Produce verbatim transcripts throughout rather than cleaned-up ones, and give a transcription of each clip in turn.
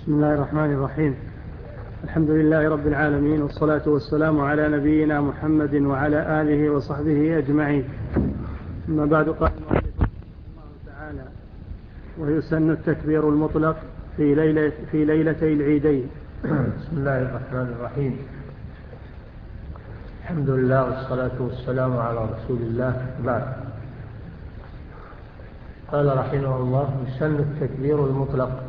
بسم الله الرحمن الرحيم. الحمد لله رب العالمين، والصلاة والسلام على نبينا محمد وعلى آله وصحبه أجمعين. أما بعد، قال المؤلف رحمه الله تعالى: ويسن التكبير المطلق في ليلة في ليلتي العيدين. بسم الله الرحمن الرحيم. الحمد لله والصلاة والسلام على رسول الله. بعد، قال رحمه الله: يسن التكبير المطلق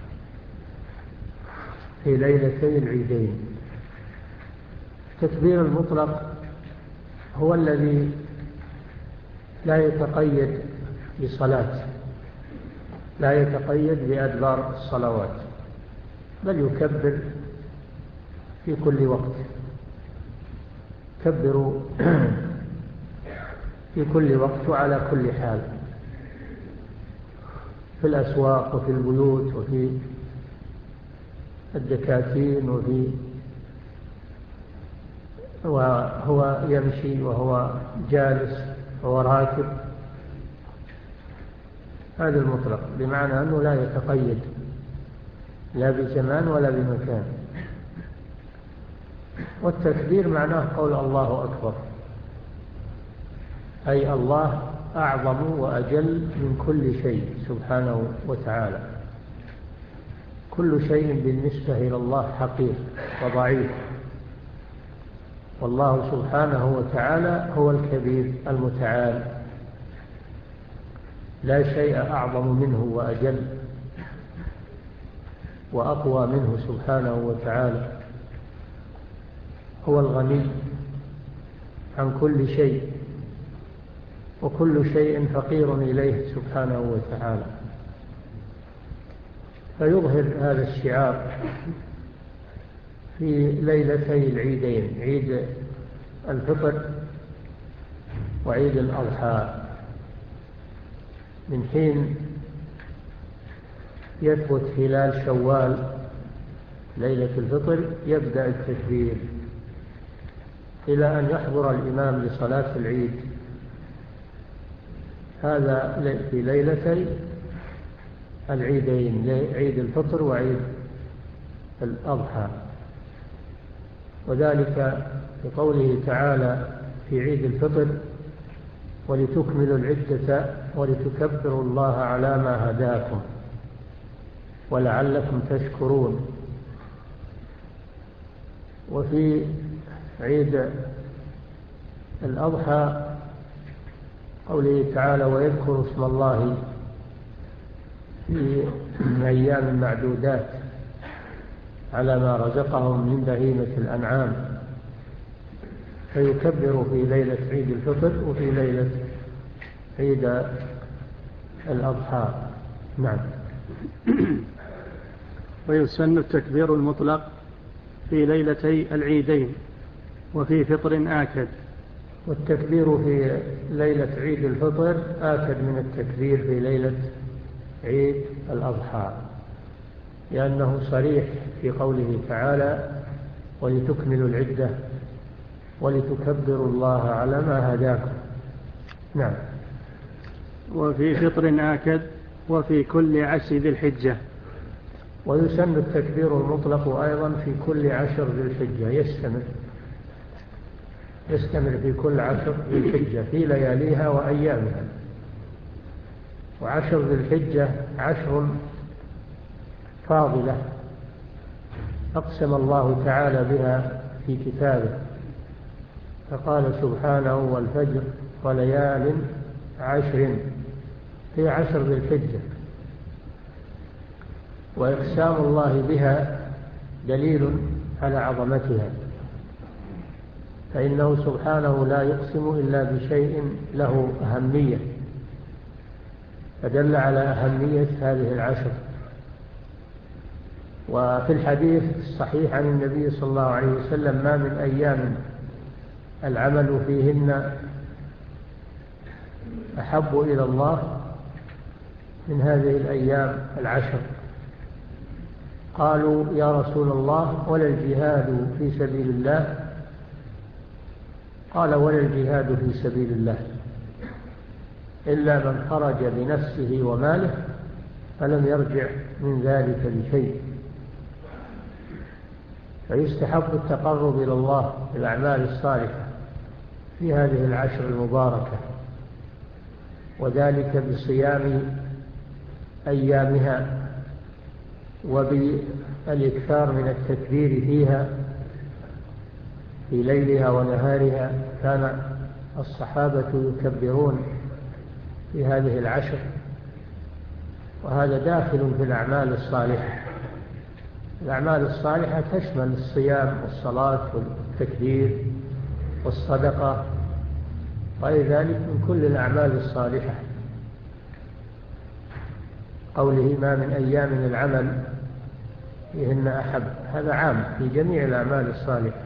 في ليلتي العيدين. التكبير المطلق هو الذي لا يتقيد بصلاة، لا يتقيد بأدبار الصلوات، بل يكبر في كل وقت، يكبر في كل وقت وعلى كل حال، في الأسواق وفي البيوت وفي الدكاكين وفي وهو يمشي وهو جالس وهو راكب. هذا المطلق، بمعنى أنه لا يتقيد لا بزمان ولا بمكان. والتكبير معناه قول الله أكبر، أي الله أعظم وأجل من كل شيء سبحانه وتعالى. كل شيء بالنسبة إلى الله حقير وضعيف، والله سبحانه وتعالى هو الكبير المتعال، لا شيء أعظم منه وأجل وأقوى منه سبحانه وتعالى. هو الغني عن كل شيء، وكل شيء فقير إليه سبحانه وتعالى. فيظهر هذا الشعار في ليلتي العيدين، عيد الفطر وعيد الأضحى. من حين يثبت هلال شوال ليلة الفطر يبدأ التكبير إلى أن يحضر الإمام لصلاة العيد. هذا في ليلتي العيدين، عيد الفطر وعيد الأضحى. وذلك بقوله تعالى في عيد الفطر: ولتكملوا العدة ولتكبروا الله على ما هداكم ولعلكم تشكرون. وفي عيد الأضحى قوله تعالى: ويذكر اسم الله في أيام معدودات على ما رزقهم من بهيمة الأنعام. فيكبر في ليلة عيد الفطر وفي ليلة عيد الأضحى. نعم. ويسن التكبير المطلق في ليلتي العيدين وفي فطر آكد. والتكبير في ليلة عيد الفطر آكد من التكبير في ليلة عيد الأضحى، لأنه صريح في قوله تعالى: ولتكملوا العدة ولتكبروا الله على ما هداكم. نعم. وفي فطر آكد وفي كل عشر ذي الحجة. ويسن التكبير المطلق أيضا في كل عشر ذي الحجة، يستمر يستمر في كل عشر ذي الحجة في لياليها وأيامها. وعشر ذي الحجة عشر فاضلة أقسم الله تعالى بها في كتابه، فقال سبحانه: والفجر وليال عشر، في عشر ذي الحجة. وإقسام الله بها دليل على عظمتها، فإنه سبحانه لا يقسم إلا بشيء له أهمية، فدل على أهمية هذه العشر. وفي الحديث الصحيح عن النبي صلى الله عليه وسلم: ما من أيام العمل فيهن أحب إلى الله من هذه الأيام العشر. قالوا: يا رسول الله، ولا الجهاد في سبيل الله؟ قال: ولا الجهاد في سبيل الله إلا من خرج بنفسه وماله فلم يرجع من ذلك بشيء. فيستحب التقرب إلى الله بالأعمال الصالحة في هذه العشر المباركة، وذلك بصيام أيامها وبالإكثار من التكبير فيها في ليلها ونهارها. كان الصحابة يكبرون في هذه العشر، وهذا داخل في الأعمال الصالحة. الأعمال الصالحة تشمل الصيام والصلاة والتكبير والصدقة وغير ذلك من كل الأعمال الصالحة. قوله ما من أيام العمل فيهن أحب، هذا عام في جميع الأعمال الصالحة.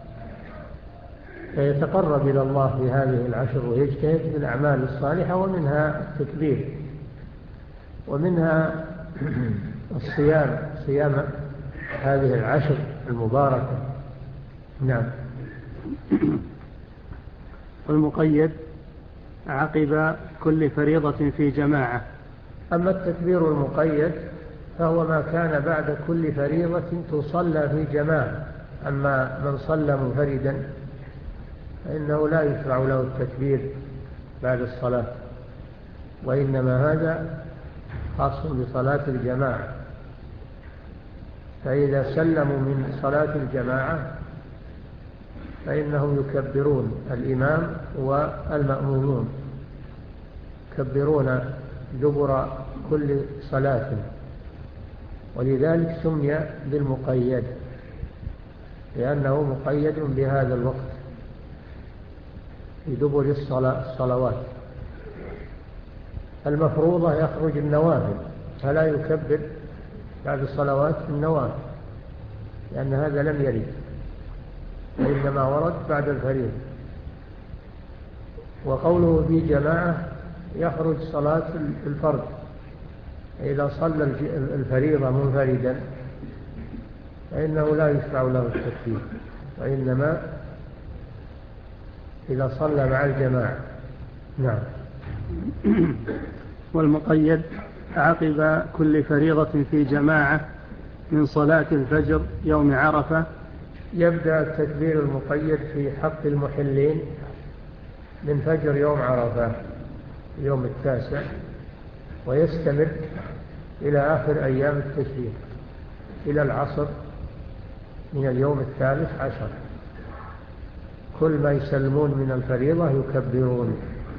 فيتقرب إلى الله في هذه العشر ويجتهد في الأعمال الصالحة، ومنها التكبير، ومنها الصيام، صيام هذه العشر المباركة. نعم. والمقيد عقب كل فريضة في جماعة. أما التكبير المقيد فهو ما كان بعد كل فريضة تصلى في جماعة. أما من صلى منفردا فإنه لا يشرع له التكبير بعد الصلاة، وإنما هذا خاص بصلاة الجماعة. فإذا سلموا من صلاة الجماعة فإنهم يكبرون، الإمام والمأمومون يكبرون دبر كل صلاة، ولذلك سمي بالمقيد، لأنه مقيد بهذا الوقت في دبر الصلوات. المفروضة يخرج النوافل، فلا يكبر بعد الصلوات النوافل، لأن هذا لم يرد، وإنما ورد بعد الفريضة. وقوله في جماعة يخرج صلاة الفرد، إذا صلى الفريضة منفردا فإنه لا يشرع له التكبير، وإنما إذا صلى مع الجماعة. نعم. والمقيد عقب كل فريضة في جماعة من صلاة الفجر يوم عرفة. يبدأ التكبير المقيد في حق المحلين من فجر يوم عرفة يوم التاسع، ويستمر إلى آخر أيام التشريق إلى العصر من اليوم الثالث عشر. كل ما يسلمون من الفريضة يكبرون.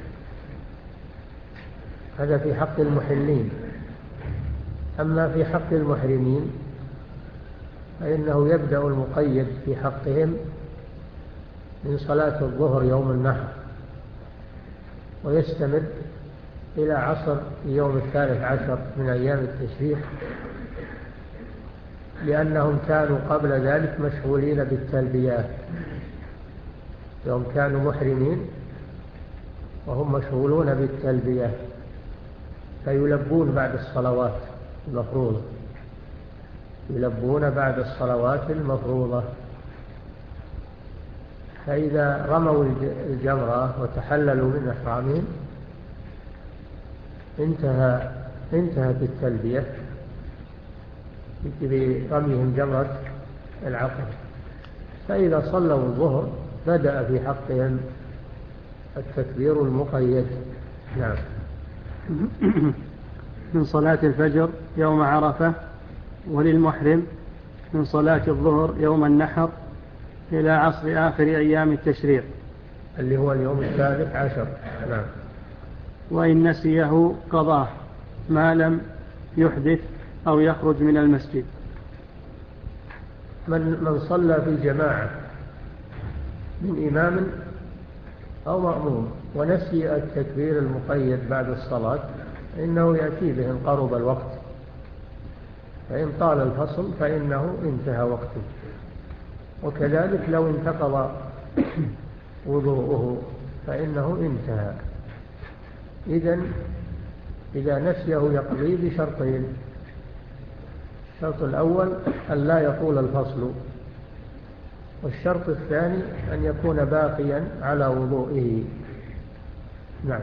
هذا في حق المحلين. أما في حق المحرمين فإنه يبدأ المقيد في حقهم من صلاة الظهر يوم النحر، ويستمر إلى عصر يوم الثالث عشر من أيام التشريق، لأنهم كانوا قبل ذلك مشغولين بالتلبيات. يوم كانوا محرمين وهم مشغولون بالتلبيات، فيلبون بعد الصلوات المفروضة، يلبون بعد الصلوات المفروضة. فإذا رموا الجمرة وتحللوا من إحرامهم انتهى انتهت التلبية برميهم جمرة العقبة. فإذا صلوا الظهر بدأ في حقهم التكبير المقيد. نعم. من صلاة الفجر يوم عرفة. وللمحرم من صلاة الظهر يوم النحر إلى عصر آخر أيام التشريق اللي هو اليوم الثالث عشر. نعم. وإن نسيه قضاه ما لم يحدث أو يخرج من المسجد. من, من صلى في جماعة من إمام أو مأموم ونسي التكبير المقيد بعد الصلاة إنه يأتي به إن قرب الوقت، فإن طال الفصل فإنه انتهى وقته. وكذلك لو انتقض وضوءه فإنه انتهى. إذن إذا نسيه يقضي بشرطين: الشرط الأول أن لا يطول الفصل، والشرط الثاني أن يكون باقيا على وضوئه. نعم.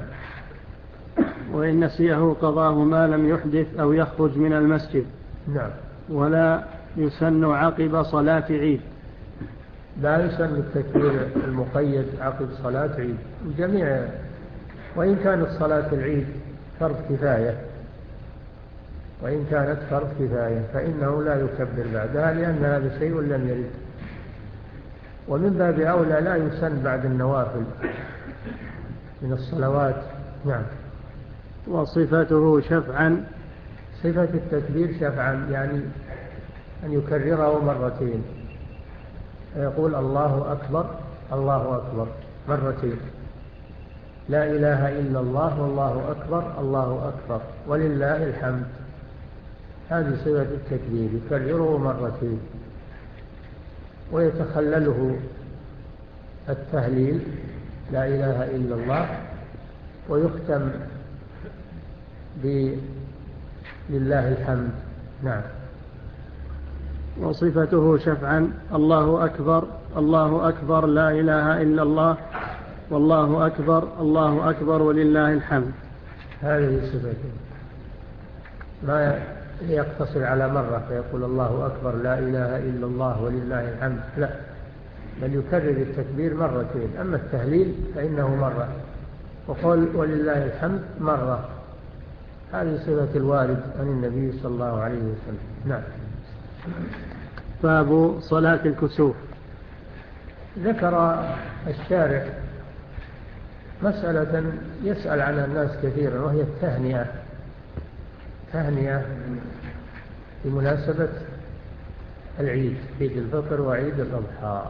وإن نسيه قضاه ما لم يحدث أو يخرج من المسجد. نعم. ولا يسن عقب صلاة عيد. لا يسن التكبير المقيد عقب صلاة عيد الجميع، وإن كانت صلاة العيد فرض كفاية وإن كانت فرض كفاية فإنه لا يكبر بعدها، لأن هذا شيء لم يرد. ومن باب أولى لا يسن بعد النوافل من الصلوات. نعم. وصفته شفعا. صفة التكبير شفعا يعني أن يكرره مرتين، يقول الله أكبر الله أكبر مرتين، لا إله إلا الله والله أكبر الله أكبر ولله الحمد. هذه صفة التكبير، يكرره مرتين ويتخلله التهليل لا إله إلا الله، ويختم لله الحمد. نعم. وصفته شفعا الله أكبر الله أكبر لا إله إلا الله والله أكبر الله أكبر ولله الحمد. هذه صفته، ما يقتصر على مرة فيقول الله أكبر لا إله إلا الله ولله الحمد، لا، بل يكرر التكبير مرتين. أما التهليل فإنه مرة، وقول ولله الحمد مرة. هذه صفة الوارد عن النبي صلى الله عليه وسلم. نعم. باب صلاة الكسوف. ذكر الشارع مسألة يسأل عنها الناس كثيرا، وهي التهنئة تهنئة بمناسبة العيد، عيد الفطر وعيد الأضحى.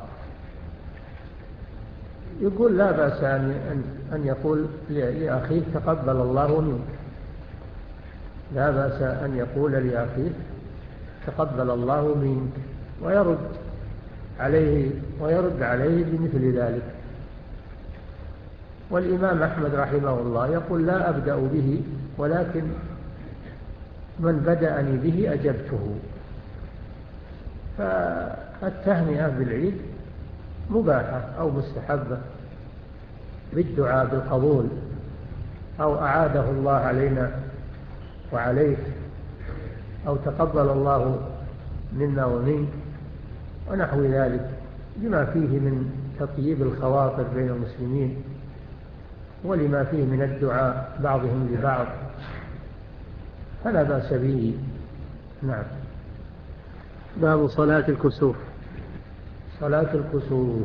يقول لا بأس أن يقول لأخيه تقبل الله منك، لا بأس أن يقول لأخيه تقبل الله منك، ويرد عليه ويرد عليه بمثل ذلك. والإمام أحمد رحمه الله يقول لا أبدأ به، ولكن من بدأني به أجبته. فالتهنئة بالعيد مباحة أو مستحبة بالدعاء بالقبول، أو أعاده الله علينا وعليك، أو تقبل الله منا ومنك، ونحو ذلك، لما فيه من تطيب الخواطر بين المسلمين، ولما فيه من الدعاء بعضهم لبعض، فلا بأس به. نعم. باب صلاة الكسوف. صلاة الكسوف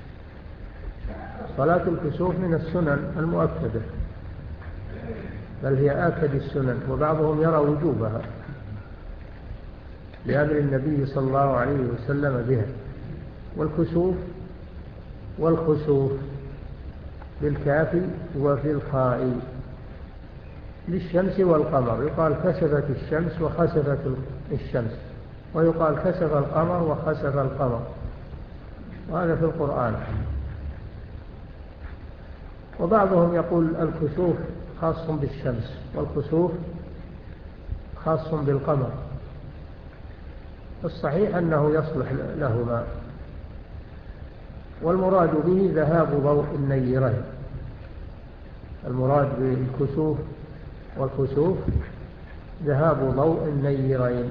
صلاة الكسوف من السنن المؤكدة، بل هي آكد السنن، وبعضهم يرى وجوبها لأمر النبي صلى الله عليه وسلم بها. والكسوف والخسوف بالكاف وفي الخاء للشمس والقمر، يقال كسفت الشمس وخسفت الشمس، ويقال كسف القمر وخسف القمر، وهذا في القرآن. وبعضهم يقول الكسوف خاص بالشمس والخسوف خاص بالقمر. الصحيح أنه يصلح لهما، والمراد به ذهاب ضوء النيرين. المراد بالكسوف والخسوف ذهاب ضوء النيرين،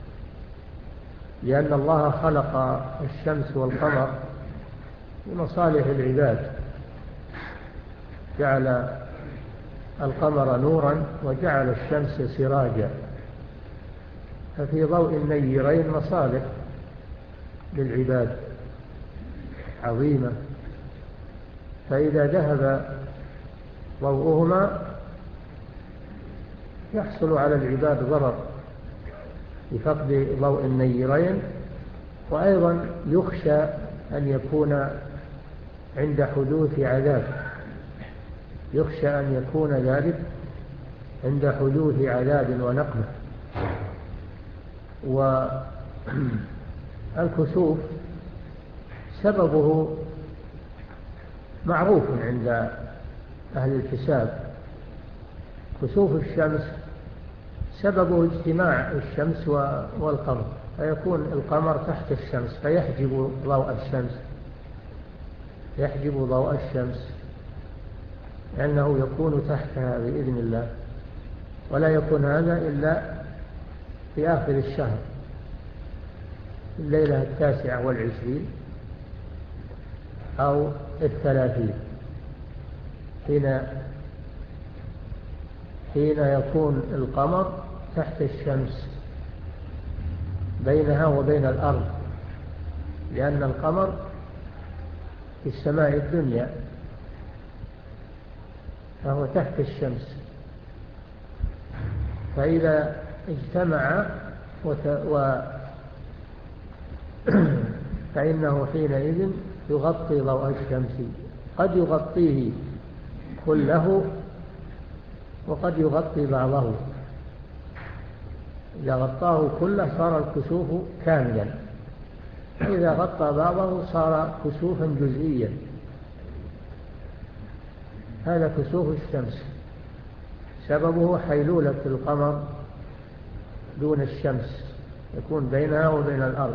لأن الله خلق الشمس والقمر لمصالح العباد، جعل القمر نورا وجعل الشمس سراجا، ففي ضوء النيرين مصالح للعباد عظيمة. فإذا ذهب ضوءهما يحصل على العباد ضرر بفقد ضوء النيرين، وأيضا يخشى أن يكون عند حدوث عذاب، يخشى أن يكون ذلك عند حدوث عذاب ونقمة. والكسوف سببه معروف عند أهل الحساب. كسوف الشمس سببه اجتماع الشمس والقمر، فيكون القمر تحت الشمس فيحجب ضوء الشمس يحجب ضوء الشمس لأنه يكون تحتها بإذن الله، ولا يكون هذا إلا في آخر الشهر، الليلة التاسعة والعشرين أو الثلاثين، حين حين يكون القمر تحت الشمس بينها وبين الأرض، لأن القمر في السماء الدنيا فهو تحت الشمس، فإذا اجتمع وت... و... فإنه حينئذ يغطي ضوء الشمس، قد يغطيه كله وقد يغطي بعضه. إذا غطاه كله صار الكسوف كاملا، وإذا غطى بعضه صار كسوفا جزئيا. هذا كسوف الشمس، سببه حيلولة القمر دون الشمس، يكون بينها وبين الأرض،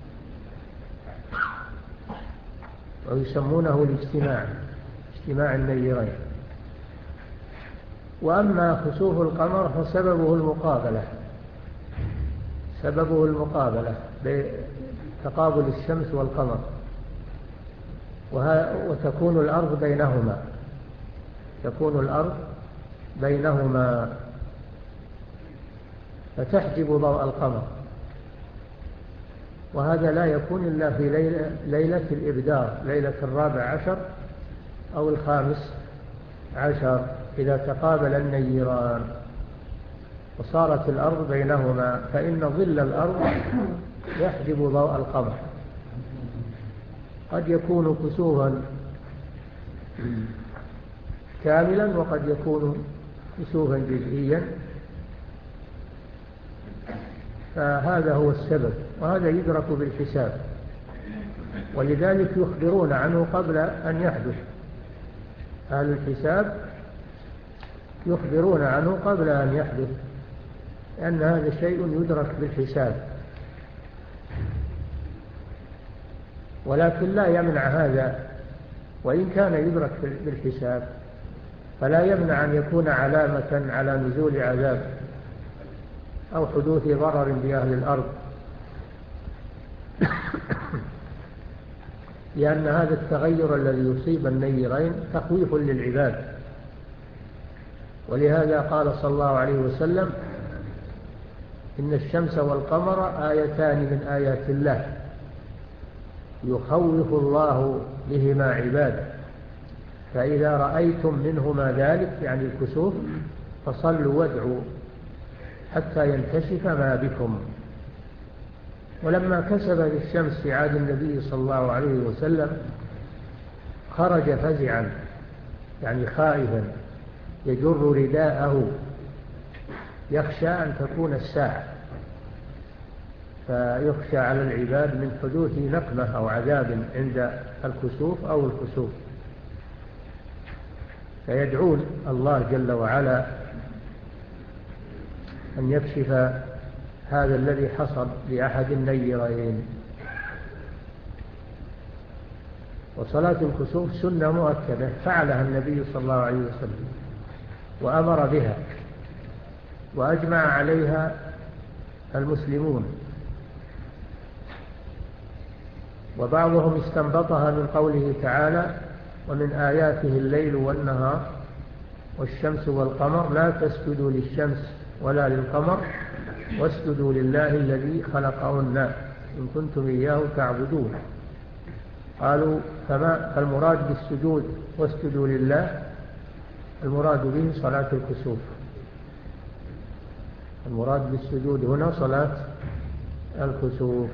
ويسمونه الاجتماع، اجتماع النيرين. وأما خسوف القمر فسببه المقابلة، سببه المقابلة بتقابل الشمس والقمر، وتكون الأرض بينهما، تكون الأرض بينهما فتحجب ضوء القمر. وهذا لا يكون إلا في ليلة, ليلة الإبدار، ليلة الرابع عشر أو الخامس عشر، إذا تقابل النيران وصارت الأرض بينهما، فإن ظل الأرض يحجب ضوء القمر. قد يكون كسوفا كاملا وقد يكون كسوفا جزئيا، فهذا هو السبب، وهذا يدرك بالحساب، ولذلك يخبرون عنه قبل أن يحدث. أهل الحساب يخبرون عنه قبل أن يحدث، لأن هذا شيء يدرك بالحساب. ولكن لا يمنع هذا، وإن كان يدرك بالحساب فلا يمنع أن يكون علامة على نزول عذاب أو حدوث ضرر بأهل الأرض، لأن هذا التغير الذي يصيب النيرين تخويف للعباد. ولهذا قال صلى الله عليه وسلم: إن الشمس والقمر آيتان من آيات الله يخوف الله بهما عباده، فإذا رأيتم منهما ذلك، يعني الكسوف، فصلوا وادعوا حتى ينكشف ما بكم. ولما كسبت الشمس في عهد النبي صلى الله عليه وسلم خرج فزعا، يعني خائفا، يجر رداءه يخشى أن تكون الساعة، فيخشى على العباد من حدوث نقمة أو عذاب عند الكسوف أو الخسوف، فيدعون الله جل وعلا أن يكشف هذا الذي حصل لأحد النيرين. وصلاة الكسوف سنة مؤكدة فعلها النبي صلى الله عليه وسلم وأمر بها، وأجمع عليها المسلمون، وبعضهم استنبطها من قوله تعالى: ومن آياته الليل والنهار والشمس والقمر لا تسجدوا للشمس ولا للقمر واسجدوا لله الذي خلقهن إن كنتم إياه تعبدون. قالوا: فما فالمراد بالسجود واسجدوا لله المراد به صلاة الكسوف، المراد بالسجود هنا صلاة الكسوف،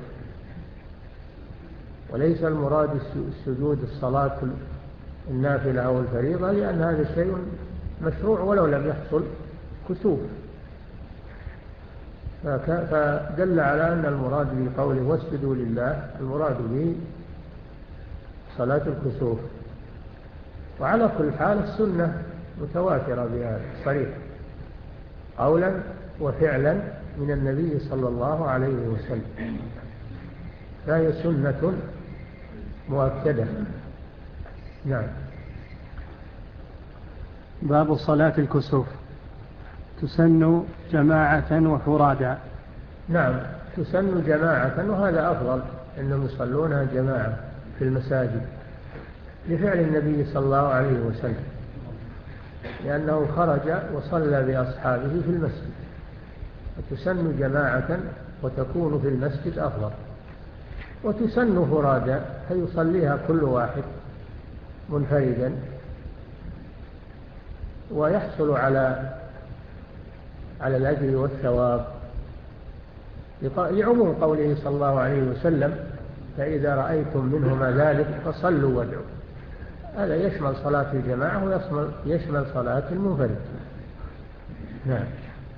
وليس المراد السجود الصلاة النافلة أو الفريضة، لأن هذا شيء مشروع ولو لم يحصل كسوف. فدل على أن المراد بقوله واسجدوا لله المراد به صلاة الكسوف. وعلى كل حال السنة متواترة بهذا صريح قولا وفعلا من النبي صلى الله عليه وسلم، فهي سنة مؤكدة. نعم. باب صلاة الكسوف. تسن جماعة وفرادا. نعم، تسن جماعة، وهذا أفضل أنهم يصلونها جماعة في المساجد لفعل النبي صلى الله عليه وسلم، لأنه خرج وصلى بأصحابه في المسجد، وتسن جماعة وتكون في المسجد أفضل. وتسن فرادى فيصليها كل واحد منفردا، ويحصل على على الأجر والثواب لعموم قوله صلى الله عليه وسلم: فإذا رأيتم منهما ذلك فصلوا وادعوا. هذا يشمل صلاة الجماعة ويشمل يشمل صلاة المنفرد. نعم.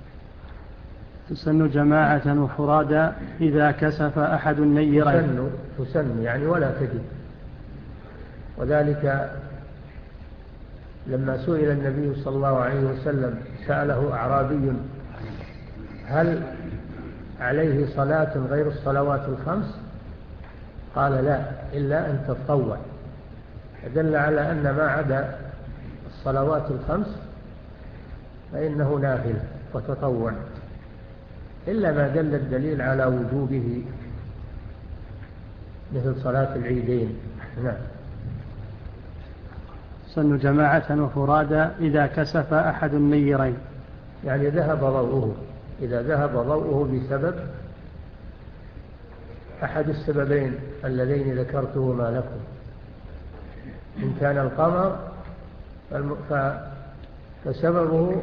تسن جماعة وفرادا إذا كسف أحد النيرين. تسن, تسن يعني ولا تجب. وذلك لما سئل النبي صلى الله عليه وسلم، سأله أعرابي: هل عليه صلاة غير الصلوات الخمس؟ قال: لا، إلا أن تتطوع. فدل على أن ما عدا الصلوات الخمس فإنه نافلة وتطوع، إلا ما دل الدليل على وجوبه مثل صلاة العيدين. نعم. سن جماعة وفرادا إذا كسف أحد النيرين، يعني ذهب ضوءه، إذا ذهب ضوءه بسبب أحد السببين اللذين ذكرتهما لكم. إن كان القمر فسببه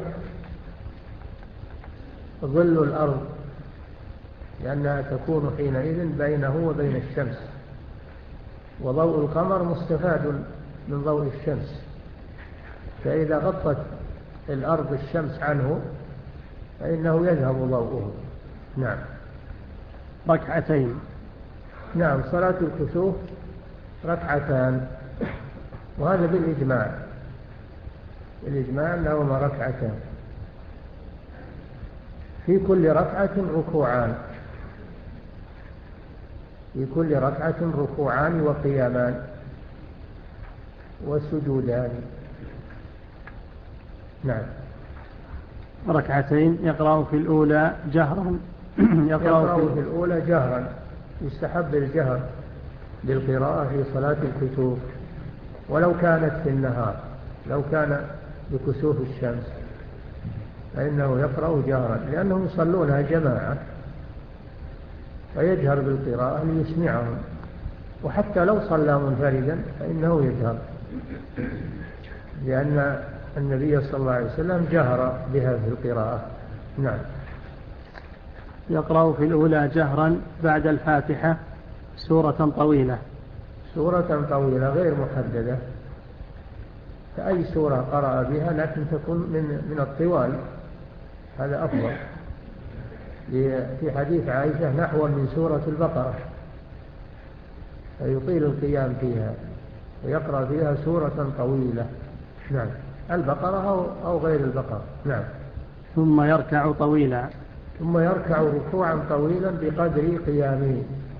ظل الأرض، لأنها تكون حينئذ بينه وبين الشمس، وضوء القمر مستفاد من ضوء الشمس، فإذا غطت الأرض الشمس عنه فإنه يذهب ضوءه. نعم. ركعتين. نعم، صلاة الكسوف ركعتان، وهذا بالإجماع، بالإجماع أنهما ركعتان، في كل ركعة ركوعان، في كل ركعة ركوعان وقيامان وسجودان. نعم. ركعتين يقرأ في الأولى جهرا يقرأ, يقرأ في الأولى جهرا، يستحب الجهر بالقراءة في صلاة الكسوف، ولو كانت في النهار، لو كان بكسوف الشمس فإنه يقرأ جهرا، لأنهم يصلونها جماعة فيجهر بالقراءة ليسمعهم، وحتى لو صلى منفردا فإنه يجهر، لأن النبي صلى الله عليه وسلم جهر بها في القراءة. نعم. يقرأ في الأولى جهرا بعد الفاتحة سورة طويلة. سورة طويلة غير محددة، فأي سورة قرأ بها لكن تكون من من الطوال، هذا أفضل. في حديث عائشة: نحو من سورة البقرة، فيطيل القيام فيها ويقرأ فيها سورة طويلة. نعم. البقرة أو, أو غير البقرة. نعم. ثم يركع طويلا. ثم يركع ركوعا طويلا بقدر قيامه،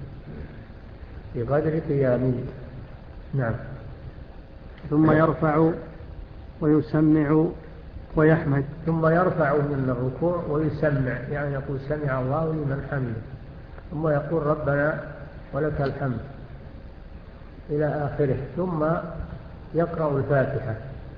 بقدر قيامه. نعم. ثم يرفع ويسمع ويحمد. ثم يرفع من الركوع ويسمع، يعني يقول: سمع الله لمن حمده، ثم يقول: ربنا ولك الحمد، إلى آخره. ثم يقرأ الفاتحة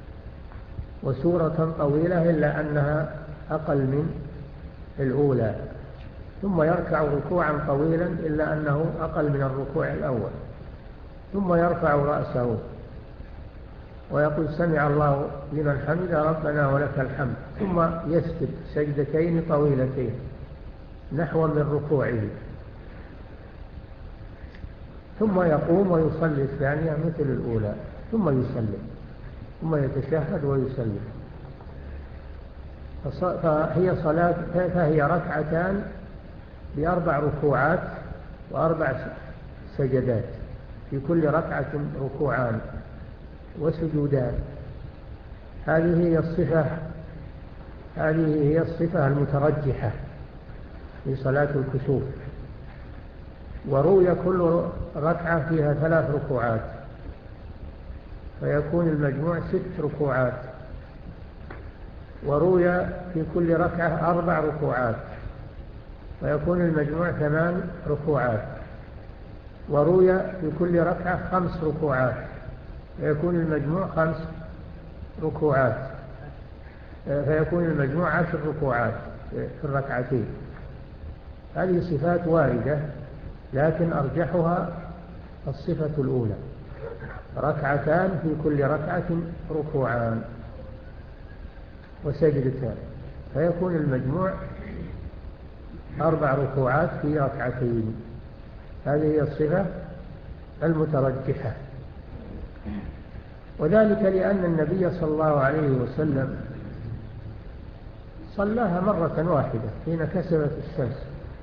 وسورة طويلة إلا أنها أقل من الأولى، ثم يركع ركوعا طويلا إلا أنه أقل من الركوع الأول، ثم يرفع رأسه ويقول: سمع الله لمن حمد ربنا ولك الحمد، ثم يسجد سجدتين طويلتين نحو من ركوعه، ثم يقوم ويصلي الثانية مثل الأولى، ثم يسلم، ثم يتشهد ويسلم. فهي صلاة فهي ركعتان بأربع ركوعات وأربع سجدات، في كل ركعة ركوعان وسجودان. هذه هي الصفة هذه هي الصفة المترجحة في صلاة الكسوف. وروي كل ركعة فيها ثلاث ركوعات، فيكون المجموع ست ركوعات. وروي في كل ركعة أربع ركوعات، ويكون المجموع ثمان ركوعات. وروي في كل ركعة خمس ركوعات، فيكون المجموع خمس ركوعات، فيكون المجموع عشر ركوعات في الركعتين. هذه صفات واردة، لكن أرجحها الصفة الأولى، ركعتان في كل ركعة ركوعان وسجدتان، فيكون المجموع أربع ركوعات في ركعتين. هذه هي الصفة المترجحة، وذلك لأن النبي صلى الله عليه وسلم صلاها مرة واحدة حين كسفت الشمس،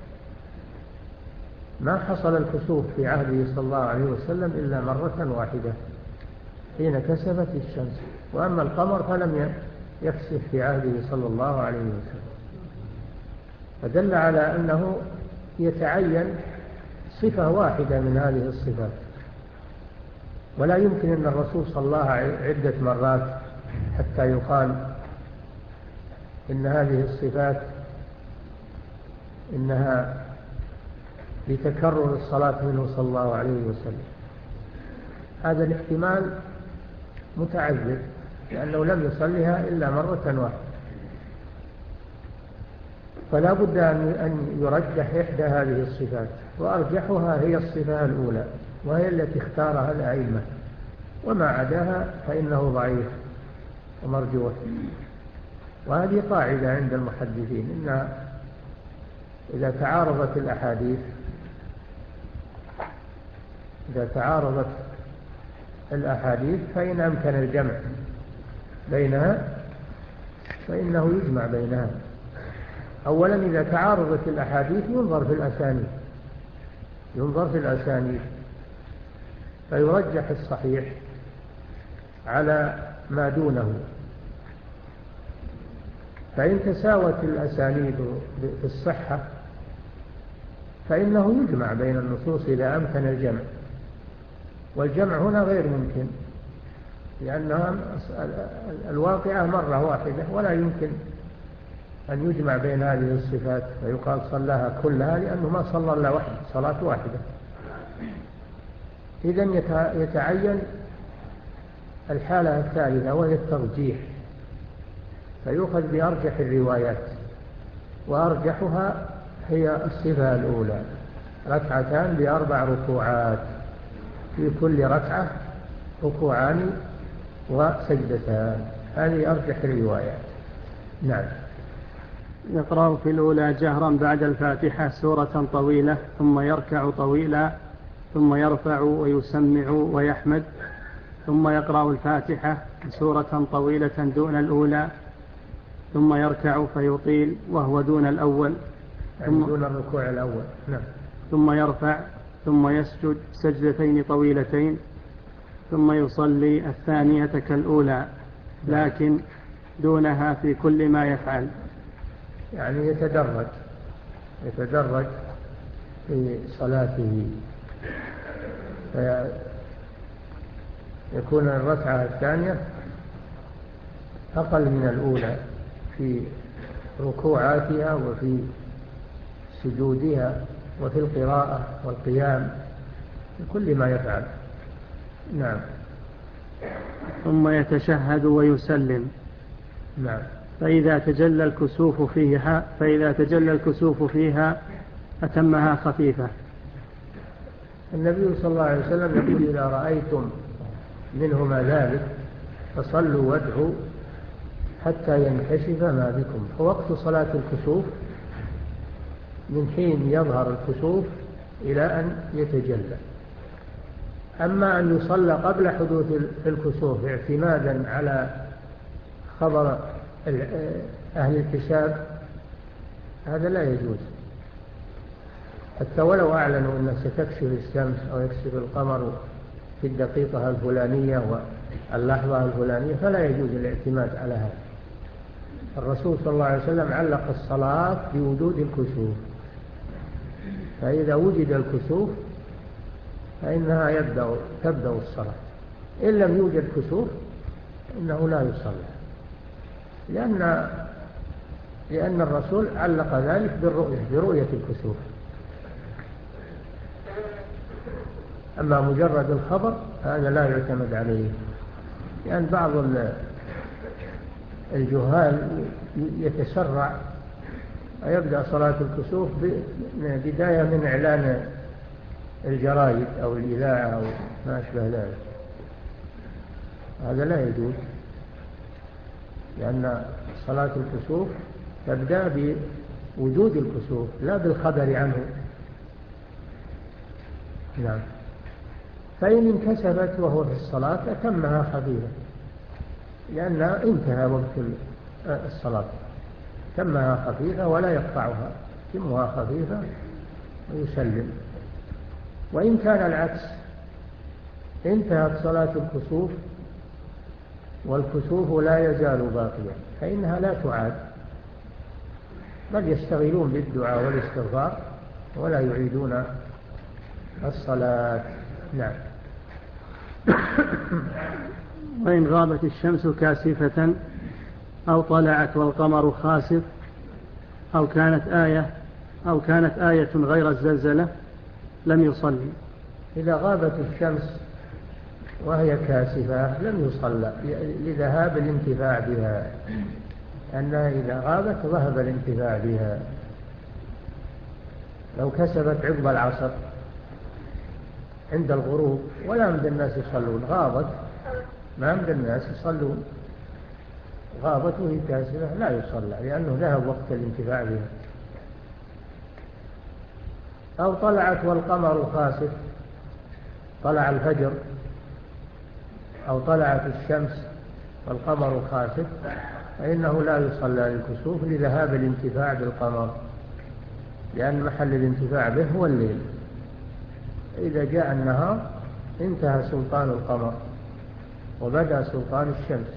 ما حصل الكسوف في عهده صلى الله عليه وسلم إلا مرة واحدة حين كسفت الشمس، وأما القمر فلم يكسف في عهده صلى الله عليه وسلم، فدل على أنه يتعين صفة واحدة من هذه الصفات، ولا يمكن أن الرسول صلى الله عليه عدة مرات حتى يقال إن هذه الصفات إنها لتكرر الصلاة منه صلى الله عليه وسلم. هذا الاحتمال متعذر، لأنه لم يصلها إلا مرة واحدة، فلا بد أن يرجح إحدى هذه الصفات، وأرجحها هي الصفة الأولى، وهي التي اختارها الأئمة، وما عداها فإنه ضعيف ومرجوح. وهذه قاعدة عند المحدثين، إن إذا تعارضت الأحاديث إذا تعارضت الأحاديث فإن أمكن الجمع بينها فإنه يجمع بينها. أولا إذا تعارضت الأحاديث ينظر في الأسانيد ينظر في الأسانيد فيرجح الصحيح على ما دونه. فإن تساوت الأسانيد في الصحة فإنه يجمع بين النصوص إذا أمكن الجمع، والجمع هنا غير ممكن، لأنها الواقعة مرة واحدة، ولا يمكن أن يجمع بين هذه الصفات فيقال صلاها كلها، لأنه ما صلى إلا واحدة، صلاة واحدة. إذن يتعين الحالة الثالثة وهي الترجيح، فيؤخذ بأرجح الروايات، وأرجحها هي الصفة الأولى، ركعتان بأربع ركوعات، في كل ركعة ركوعان وسجدتان، هذه أرجح الروايات. نعم. يقرأ في الأولى جهرا بعد الفاتحة سورة طويلة، ثم يركع طويلا، ثم يرفع ويسمع ويحمد، ثم يقرأ الفاتحة سورة طويلة دون الأولى، ثم يركع فيطيل وهو دون الأول، ثم دون الركوع الأول. نعم. ثم يرفع ثم يسجد سجدتين طويلتين، ثم يصلي الثانية كالأولى لكن دونها في كل ما يفعل. يعني يتدرج يتدرج في صلاته، فيكون الركعة الثانية أقل من الأولى في ركوعاتها وفي سجودها وفي القراءة والقيام، في كل ما يفعل. نعم. ثم يتشهد ويسلم. نعم. فإذا تجلى الكسوف فيها فإذا تجلى الكسوف فيها أتمها خفيفة. النبي صلى الله عليه وسلم يقول: إذا رأيتم منهما ذلك فصلوا وادعوا حتى ينكشف ما بكم. فوقت صلاة الكسوف من حين يظهر الكسوف إلى أن يتجلى. أما أن يصلى قبل حدوث الكسوف اعتمادا على خبر أهل الحساب هذا لا يجوز، حتى ولو أعلنوا أن ستكشف الشمس أو يكشف القمر في الدقيقة الفلانية واللحظة الفلانية، فلا يجوز الاعتماد على هذا. الرسول صلى الله عليه وسلم علق الصلاة بوجود الكسوف، فإذا وجد الكسوف فإنها يبدأ تبدأ الصلاة. إن لم يوجد كسوف إنه لا يصلى، لأن لأن الرسول علق ذلك بالرؤية برؤية الكسوف. أما مجرد الخبر هذا لا يعتمد عليه، لأن بعض الجهال يتسرع ويبدأ صلاة الكسوف بداية من إعلان الجرائد أو الإذاعة أو ما أشبه ذلك. هذا لا يجوز، لأن صلاة الكسوف تبدأ بوجود الكسوف لا بالخبر عنه. نعم. فإن انكسفت وهو في الصلاة أتمها خفيفة، لأنها انتهى وقت الصلاة، تمها خفيفة ولا يقطعها، تمها خفيفة ويسلم. وإن كان العكس، انتهت صلاة الكسوف والكسوف لا يزال باقيا، فإنها لا تعاد، بل يشتغلون بالدعاء والاستغفار ولا يعيدون الصلاة. نعم. وإن غابت الشمس كاسفة أو طلعت والقمر خاسف أو كانت آية أو كانت آية غير الزلزلة لم يصلي. إذا غابت الشمس وهي كاسفة لم يصلى لذهاب الانتفاع بها، أنها إذا غابت ذهب الانتفاع بها. لو كسبت عقب العصر عند الغروب ولا عند الناس يصلون، غابت ما عند الناس يصلون، غابت وهي كاسفة لا يصلى، لأنه ذهب وقت الانتفاع بها. أو طلعت والقمر خاسف، طلع الفجر أو طلعت الشمس والقمر خاسف، فإنه لا يصلى للكسوف لذهاب الانتفاع بالقمر، لأن محل الانتفاع به هو الليل. إذا جاء النهار انتهى سلطان القمر وبدأ سلطان الشمس.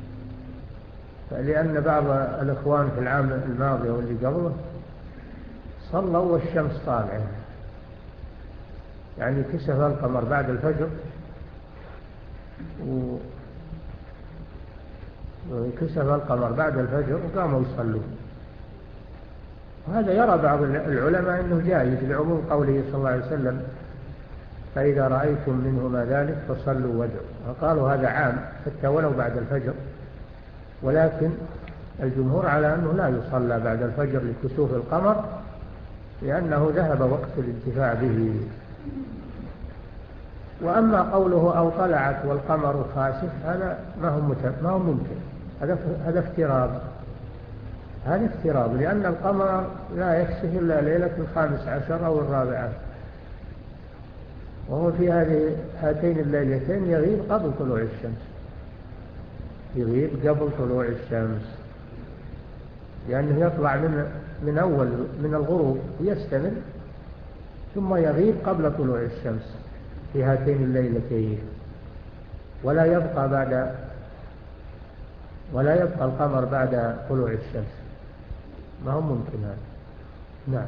لأن بعض الإخوان في العام الماضي واللي قبله صلوا والشمس طالعة، يعني كسف القمر بعد الفجر وكسف القمر بعد الفجر وقاموا يصلون. وهذا يرى بعض العلماء أنه جائز لعموم قوله صلى الله عليه وسلم: فإذا رأيتم منهما ذلك فصلوا وادعوا. وقالوا هذا عام حتى ولو بعد الفجر، ولكن الجمهور على أنه لا يصلى بعد الفجر لكسوف القمر، لأنه ذهب وقت الانتفاع به. وأما قوله أو طلعت والقمر خاسف هذا ما هو ما هو ممكن، هذا هذا افتراض، هذا افتراض، لأن القمر لا يكسف إلا ليلة الخامس عشر أو الرابعة، وهو في هذه هاتين الليلتين يغيب قبل طلوع الشمس، يغيب قبل طلوع الشمس، لأنه يطلع من من أول من الغروب يستمر ثم يغيب قبل طلوع الشمس في هاتين الليلتين، ولا يبقى بعد ولا يبقى القمر بعد طلوع الشمس، ما هو ممكن هذا. نعم.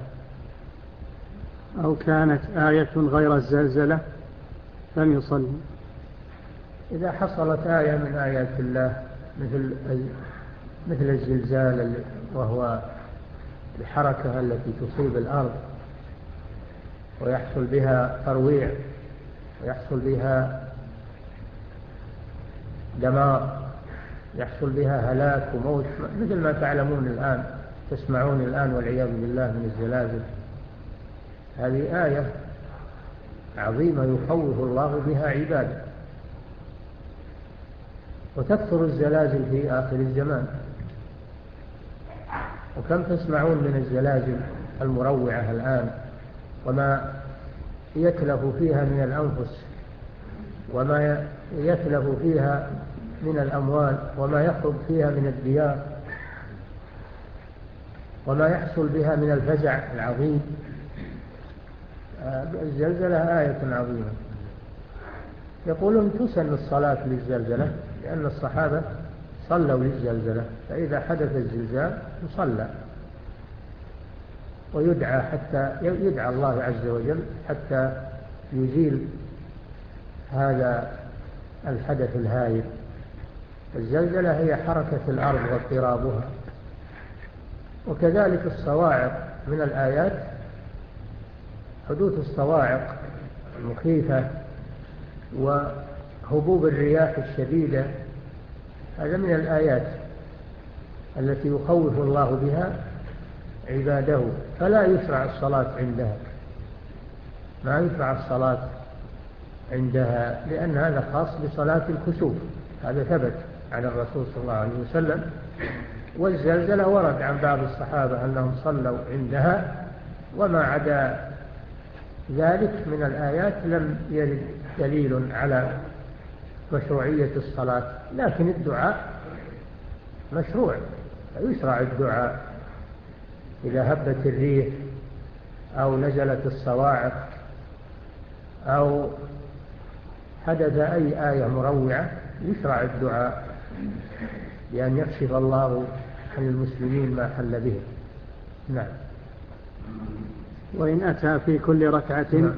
أو كانت آية غير الزلزلة لم يصلي. إذا حصلت آية من آيات الله مثل مثل الزلزال وهو الحركة التي تصيب الأرض ويحصل بها ترويع ويحصل بها دمار، يحصل بها هلاك وموت، مثل ما تعلمون الآن تسمعون الآن والعياذ بالله من الزلازل، هذه آية عظيمة يخوف الله بها عباده. وتكثر الزلازل في آخر الزمان، وكم تسمعون من الزلازل المروعة الآن، وما يتلف فيها من الأنفس وما يتلف فيها من الأموال وما يخرج فيها من الديار وما يحصل بها من الفزع العظيم. الزلزلة آية عظيمة. يقولون تسن الصلاة للزلزلة، لأن الصحابة صلوا للزلزلة، فإذا حدث الزلزال يصلى ويدعى حتى يدعى الله عز وجل حتى يزيل هذا الحدث الهائل. الزلزلة هي حركة الأرض واضطرابها، وكذلك الصواعق من الآيات، حدوث الصواعق المخيفة وهبوب الرياح الشديدة، هذا من الآيات التي يخوف الله بها عباده، فلا يشرع الصلاة عندها، ما يشرع الصلاة عندها، لأن هذا خاص بصلاة الكسوف، هذا ثبت عن الرسول صلى الله عليه وسلم. والزلزلة ورد عن بعض الصحابة أنهم صلوا عندها، وما عدا ذلك من الآيات لم يرد دليل على مشروعية الصلاة، لكن الدعاء مشروع، يشرع الدعاء إذا هبت الريح أو نزلت الصواعق أو حدث أي آية مروعة، يشرع الدعاء لأن يكشف الله عن المسلمين ما حل به. نعم. وإن أتى في كل ركعة نعم.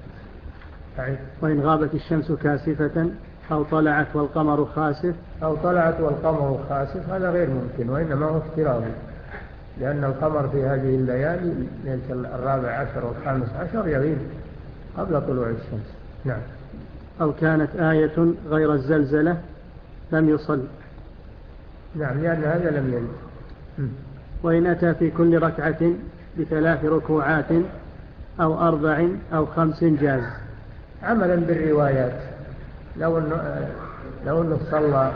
وإن غابت الشمس كاسفة أو طلعت والقمر خاسف أو طلعت والقمر خاسف، هذا غير ممكن، وإنما هو افتراضي، لأن القمر في هذه الليالي ليلة الرابع عشر والخامس عشر يغيب قبل طلوع الشمس. نعم. أو كانت آية غير الزلزلة لم يصل. نعم، لأن هذا لم يرد. وإن أتى في كل ركعة بثلاث ركوعات أو أربع أو خمس جاز، عملا بالروايات. لو أنه, لو أنه صلى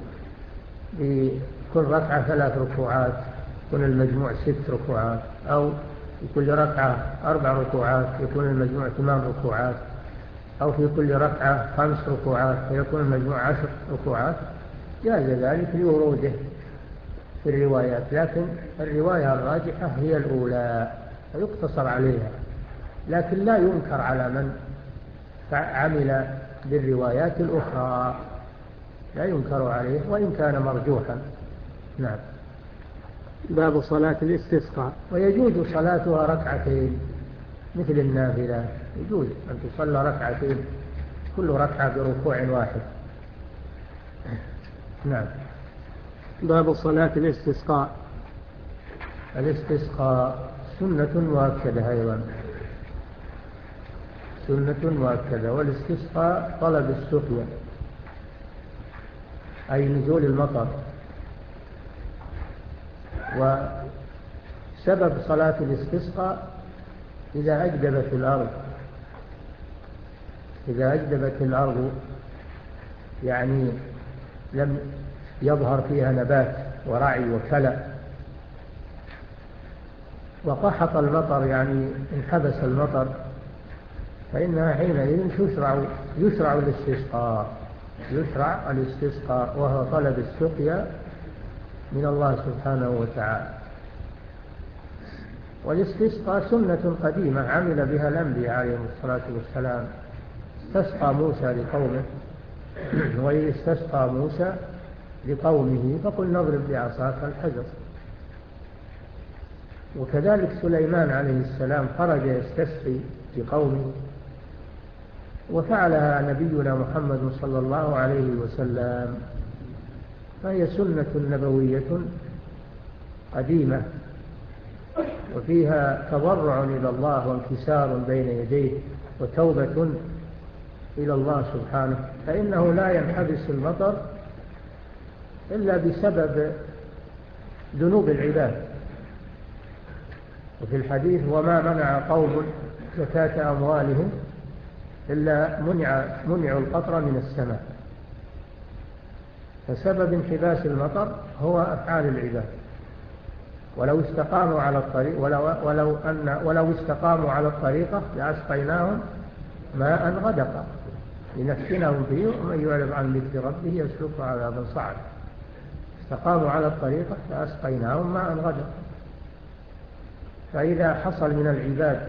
بكل ركعة ثلاث ركوعات يكون المجموع ست ركوعات، أو في كل ركعة أربع ركوعات يكون المجموع ثمان ركوعات، أو في كل ركعة خمس ركوعات فيكون المجموع عشر ركوعات، جاز ذلك لوروده في الروايات، لكن الرواية الراجحة هي الأولى فيقتصر عليها، لكن لا ينكر على من عمل بالروايات الأخرى، لا ينكر عليه وإن كان مرجوحا. نعم. باب صلاة الاستسقاء. ويجوز صلاتها ركعتين مثل النافلة، يجوز أن تصلى ركعتين كل ركعة بركوع واحد. نعم. باب صلاة الاستسقاء. الاستسقاء سنة مؤكدة أيضا، سنة مؤكدة. والاستسقاء طلب السقيا أي نزول المطر. وسبب صلاة الاستسقاء إذا أجدبت الأرض، إذا أجدبت الأرض يعني لم يظهر فيها نبات ورعي وكلأ، وقحط المطر يعني انحبس المطر، فإنها حينئذ تشرع يشرع الاستسقاء يشرع الاستسقاء وهو طلب السقيا من الله سبحانه وتعالى. والاستسقاء سنة قديمة عمل بها الأنبياء عليهم الصلاة والسلام. استسقى موسى لقومه، وإذ استسقى موسى لقومه فقل نضرب بعصاك الحجر. وكذلك سليمان عليه السلام خرج يستسقي لقومه، وفعلها نبينا محمد صلى الله عليه وسلم، فهي سنة نبوية قديمة، وفيها تضرع إلى الله وانكسار بين يديه وتوبة إلى الله سبحانه، فإنه لا ينحبس المطر إلا بسبب ذنوب العباد. وفي الحديث وما منع قوم زكاة أموالهم إلا منع منعوا القطر من السماء، فسبب انحباس المطر هو أفعال العباد. ولو استقاموا على الطريق ولو, ولو, أن ولو استقاموا على الطريقة لأسقيناهم ماء غدقا لنفتنهم فيه ومن يعرض عن ذكر ربه يسلكه عذابا صعدا. استقاموا على الطريقة لأسقيناهم ماء غدقا. فإذا حصل من العباد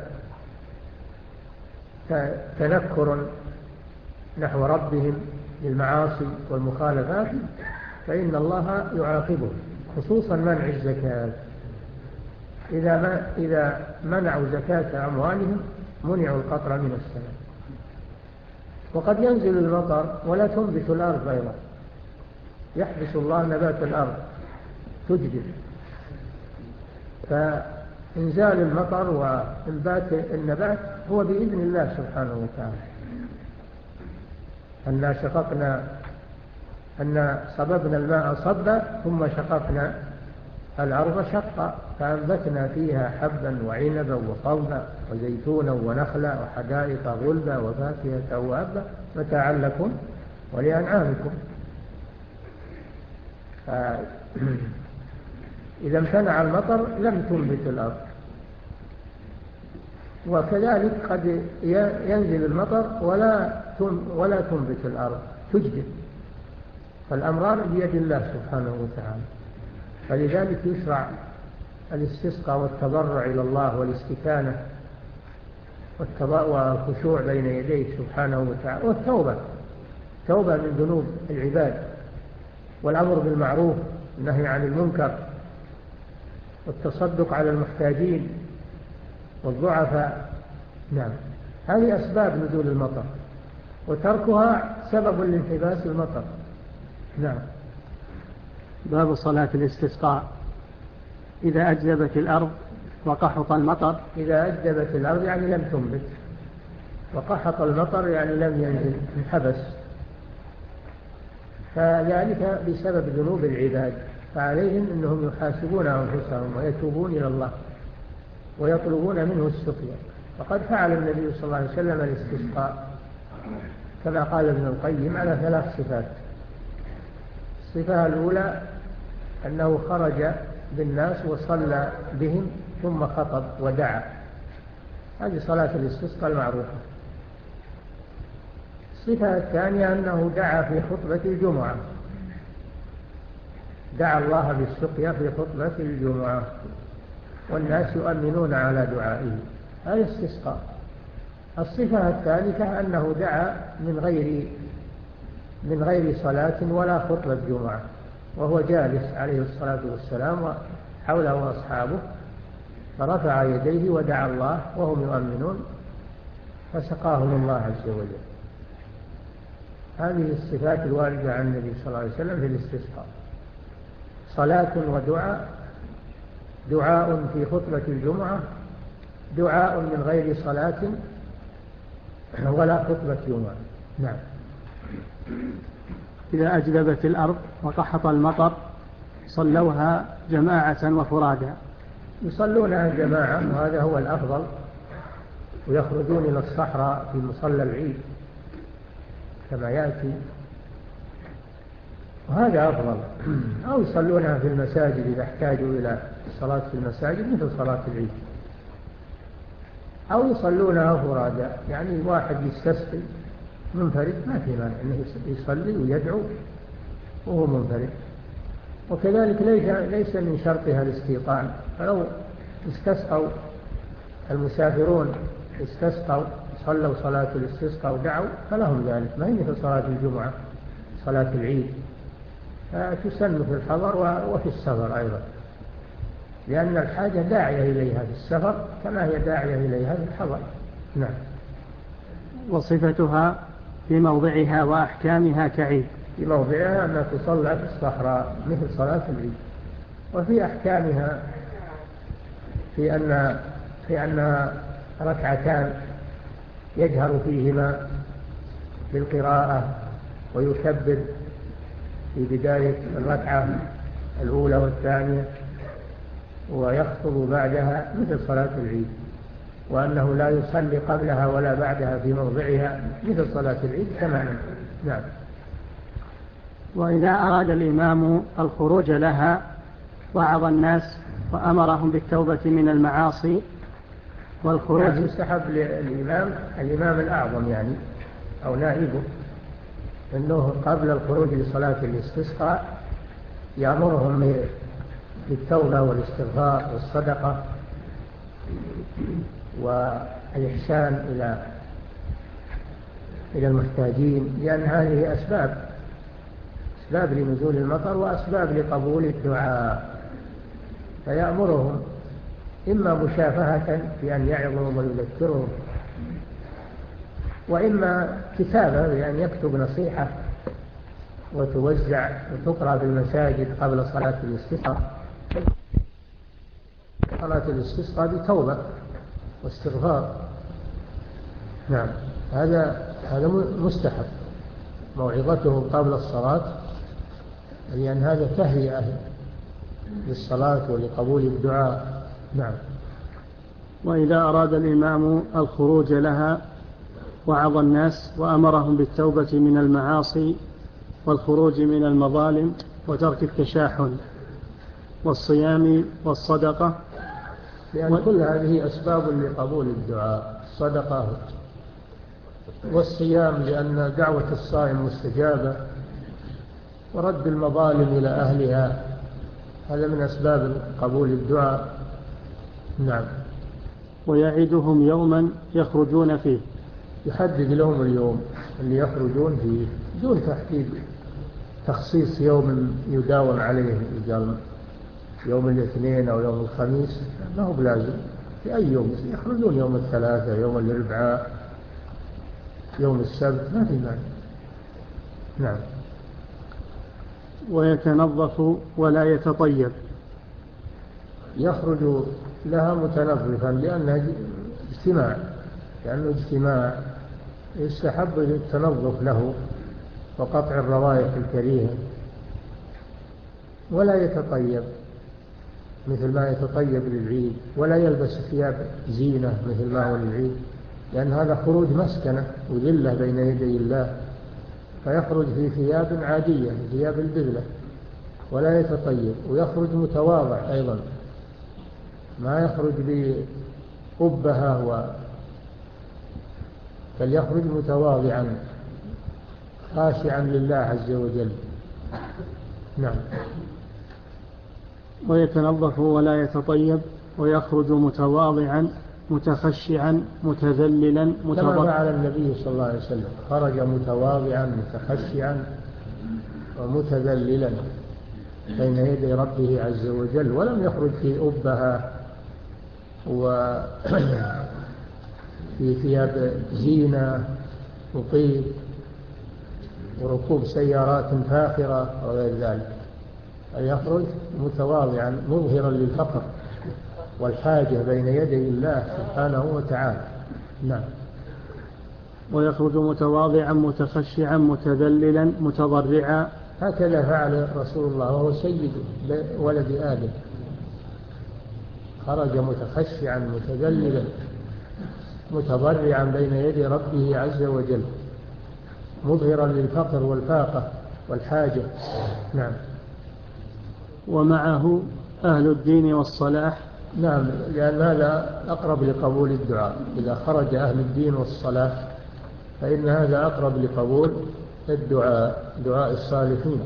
تنكر نحو ربهم للمعاصي والمخالفات فإن الله يعاقبه، خصوصا منع الزكاة. إذا, ما إذا منعوا زكاة أموالهم منعوا القطر من السماء. وقد ينزل المطر ولا تنبت الأرض أيضا، يحبس الله نبات الأرض تجدب، فإنزال المطر وإنبات النبات هو بإذن الله سبحانه وتعالى. أن شققنا أن صببنا الماء صبا ثم شققنا الأرض شقا فأنبتنا فيها حبا وعنبا وقوما وزيتونا ونخلا وحدائق غلبا وفاكهة وأبا متاعا لكم ولأنعامكم. إذا امتنع المطر لم تنبت الأرض. وكذلك قد ينزل المطر ولا ولا تنبت الأرض تجدب، فالأمرار بيد الله سبحانه وتعالى. فلذلك يشرع الاستسقاء والتضرع إلى الله والاستكانة والخشوع بين يديه سبحانه وتعالى، والتوبة توبة من ذنوب العباد، والأمر بالمعروف والنهي عن المنكر، والتصدق على المحتاجين والضعفاء. نعم، هذه أسباب نزول المطر، وتركها سبب لانحباس المطر. نعم. باب صلاة الاستسقاء. إذا أجدبت الأرض وقحط المطر. إذا أجدبت الأرض يعني لم تنبت، وقحط المطر يعني لم ينزل، انحبس، فذلك بسبب ذنوب العباد، فعليهم أنهم يحاسبون أنفسهم ويتوبون إلى الله ويطلبون منه السقيا. وقد فعل النبي صلى الله عليه وسلم الاستسقاء كما قال ابن القيم على ثلاث صفات. الصفة الأولى أنه خرج بالناس وصلى بهم ثم خطب ودعا، هذه صلاة الاستسقاء المعروفة. الصفة الثانية أنه دعا في خطبة الجمعة، دعا الله بالسقيا في خطبة الجمعة والناس يؤمنون على دعائه، هذا استسقاء. الصفة الثالثة أنه دعا من غير من غير صلاة ولا خطبة جمعة، وهو جالس عليه الصلاة والسلام وحوله أصحابه، فرفع يديه ودعا الله وهم يؤمنون فسقاهم الله عز وجل. هذه الصفات الواردة عن النبي صلى الله عليه وسلم في الاستسقاء: صلاة ودعاء، دعاء في خطبة الجمعة، دعاء من غير صلاة ولا خطبة جمعة. نعم. إذا أجدبت الأرض وقحط المطر صلوها جماعة وفرادا. يصلونها جماعة وهذا هو الأفضل، ويخرجون إلى الصحراء في مصلى العيد كما يأتي، وهذا أفضل. أو يصلونها في المساجد إذا احتاجوا إلى الصلاة في المساجد مثل صلاة العيد، أو يصلونها فرادا، يعني واحد يستسقي منفرد ما في مانع أنه يصلي ويدعو وهو منفرد. وكذلك ليس من شرطها الاستيطان، فلو استسقوا المسافرون استسقوا صلوا صلاة الاستسقاء ودعوا فلهم ذلك، ما هي مثل صلاة الجمعة صلاة العيد، فتسن في الحضر وفي السفر أيضا، لأن الحاجة داعية إليها في السفر كما هي داعية إليها في الحضر. نعم. وصفتها في موضعها وأحكامها كعيد. في موضعها أنها تصلى في الصحراء مثل صلاة العيد. وفي أحكامها في أن في أنها ركعتان يجهر فيهما بالقراءة ويكبر في بداية الركعة الأولى والثانية ويخطب بعدها مثل صلاة العيد، وأنه لا يصلي قبلها ولا بعدها في موضعها مثل صلاة العيد تماما. نعم. وإذا أراد الإمام الخروج لها وعظ الناس وأمرهم بالتوبة من المعاصي والخروج. يعني يستحب للإمام الإمام الأعظم يعني أو نائبه أنه قبل الخروج لصلاة الاستسقاء يأمرهم بالتوبة والاستغفار والصدقة والإحسان إلى إلى المحتاجين، لأن هذه أسباب أسباب لنزول المطر وأسباب لقبول الدعاء. فيأمرهم إما مشافهة بأن يعظهم ويذكرهم، وإما كتابة بأن يكتب نصيحة وتوزع وتقرأ في المساجد قبل صلاة الاستسقاء صلاة الاستسقاء بتوبة واستغفار. نعم، هذا هذا مستحب موعظته قبل الصلاة، لأن هذا تهيئة للصلاة ولقبول الدعاء. نعم. وإذا أراد الإمام الخروج لها وعظ الناس وأمرهم بالتوبة من المعاصي والخروج من المظالم وترك التشاحن والصيام والصدقة، لأن و... كل هذه أسباب لقبول الدعاء، الصدقة والصيام لأن دعوة الصائم مستجابة، ورد المظالم إلى أهلها هذا من أسباب قبول الدعاء. نعم. ويعدهم يوما يخرجون فيه، يحدد لهم اليوم اللي يخرجون فيه دون تحديد تخصيص يوم يداوم عليه، قال يوم الاثنين أو يوم الخميس، ما هو بلازم في أي يوم يخرجون، يوم الثلاثة، يوم الأربعاء، يوم السبت، ما في مانع. نعم. ويتنظف ولا يتطيب، يخرج لها متنظفا لأنها اجتماع، لأنه اجتماع يستحب التنظف له وقطع الروائح الكريهة. ولا يتطيب مثل ما يتطيب للعيد، ولا يلبس ثياب زينة مثل ما هو للعيد، لأن هذا خروج مسكنة وذلة بين يدي الله، فيخرج في ثياب عادية، ثياب البذلة. ولا يتطيب، ويخرج متواضع أيضا، ما يخرج بقبها و... بل يخرج متواضعا خاشعا لله عز وجل. نعم. ويتنظف ولا يتطيب ويخرج متواضعا متخشعا متذللا متضرعا، كما فعل النبي صلى الله عليه وسلم، خرج متواضعا متخشعا ومتذللا بين يدي ربه عز وجل، ولم يخرج في أبها وفي ثياب زينة وطيب وركوب سيارات فاخرة وغير ذلك، أن يخرج متواضعا مظهرا للفقر والحاجة بين يدي الله سبحانه وتعالى. نعم. ويخرج متواضعا متخشعا متذللا متضرعا، هكذا فعل رسول الله وهو سيد ولد آدم، خرج متخشعا متذللا متضرعا بين يدي ربه عز وجل، مظهرا للفقر والفاقة والحاجة. نعم. ومعه أهل الدين والصلاح. نعم، لأن هذا أقرب لقبول الدعاء، إذا خرج أهل الدين والصلاح فإن هذا أقرب لقبول الدعاء، دعاء الصالحين.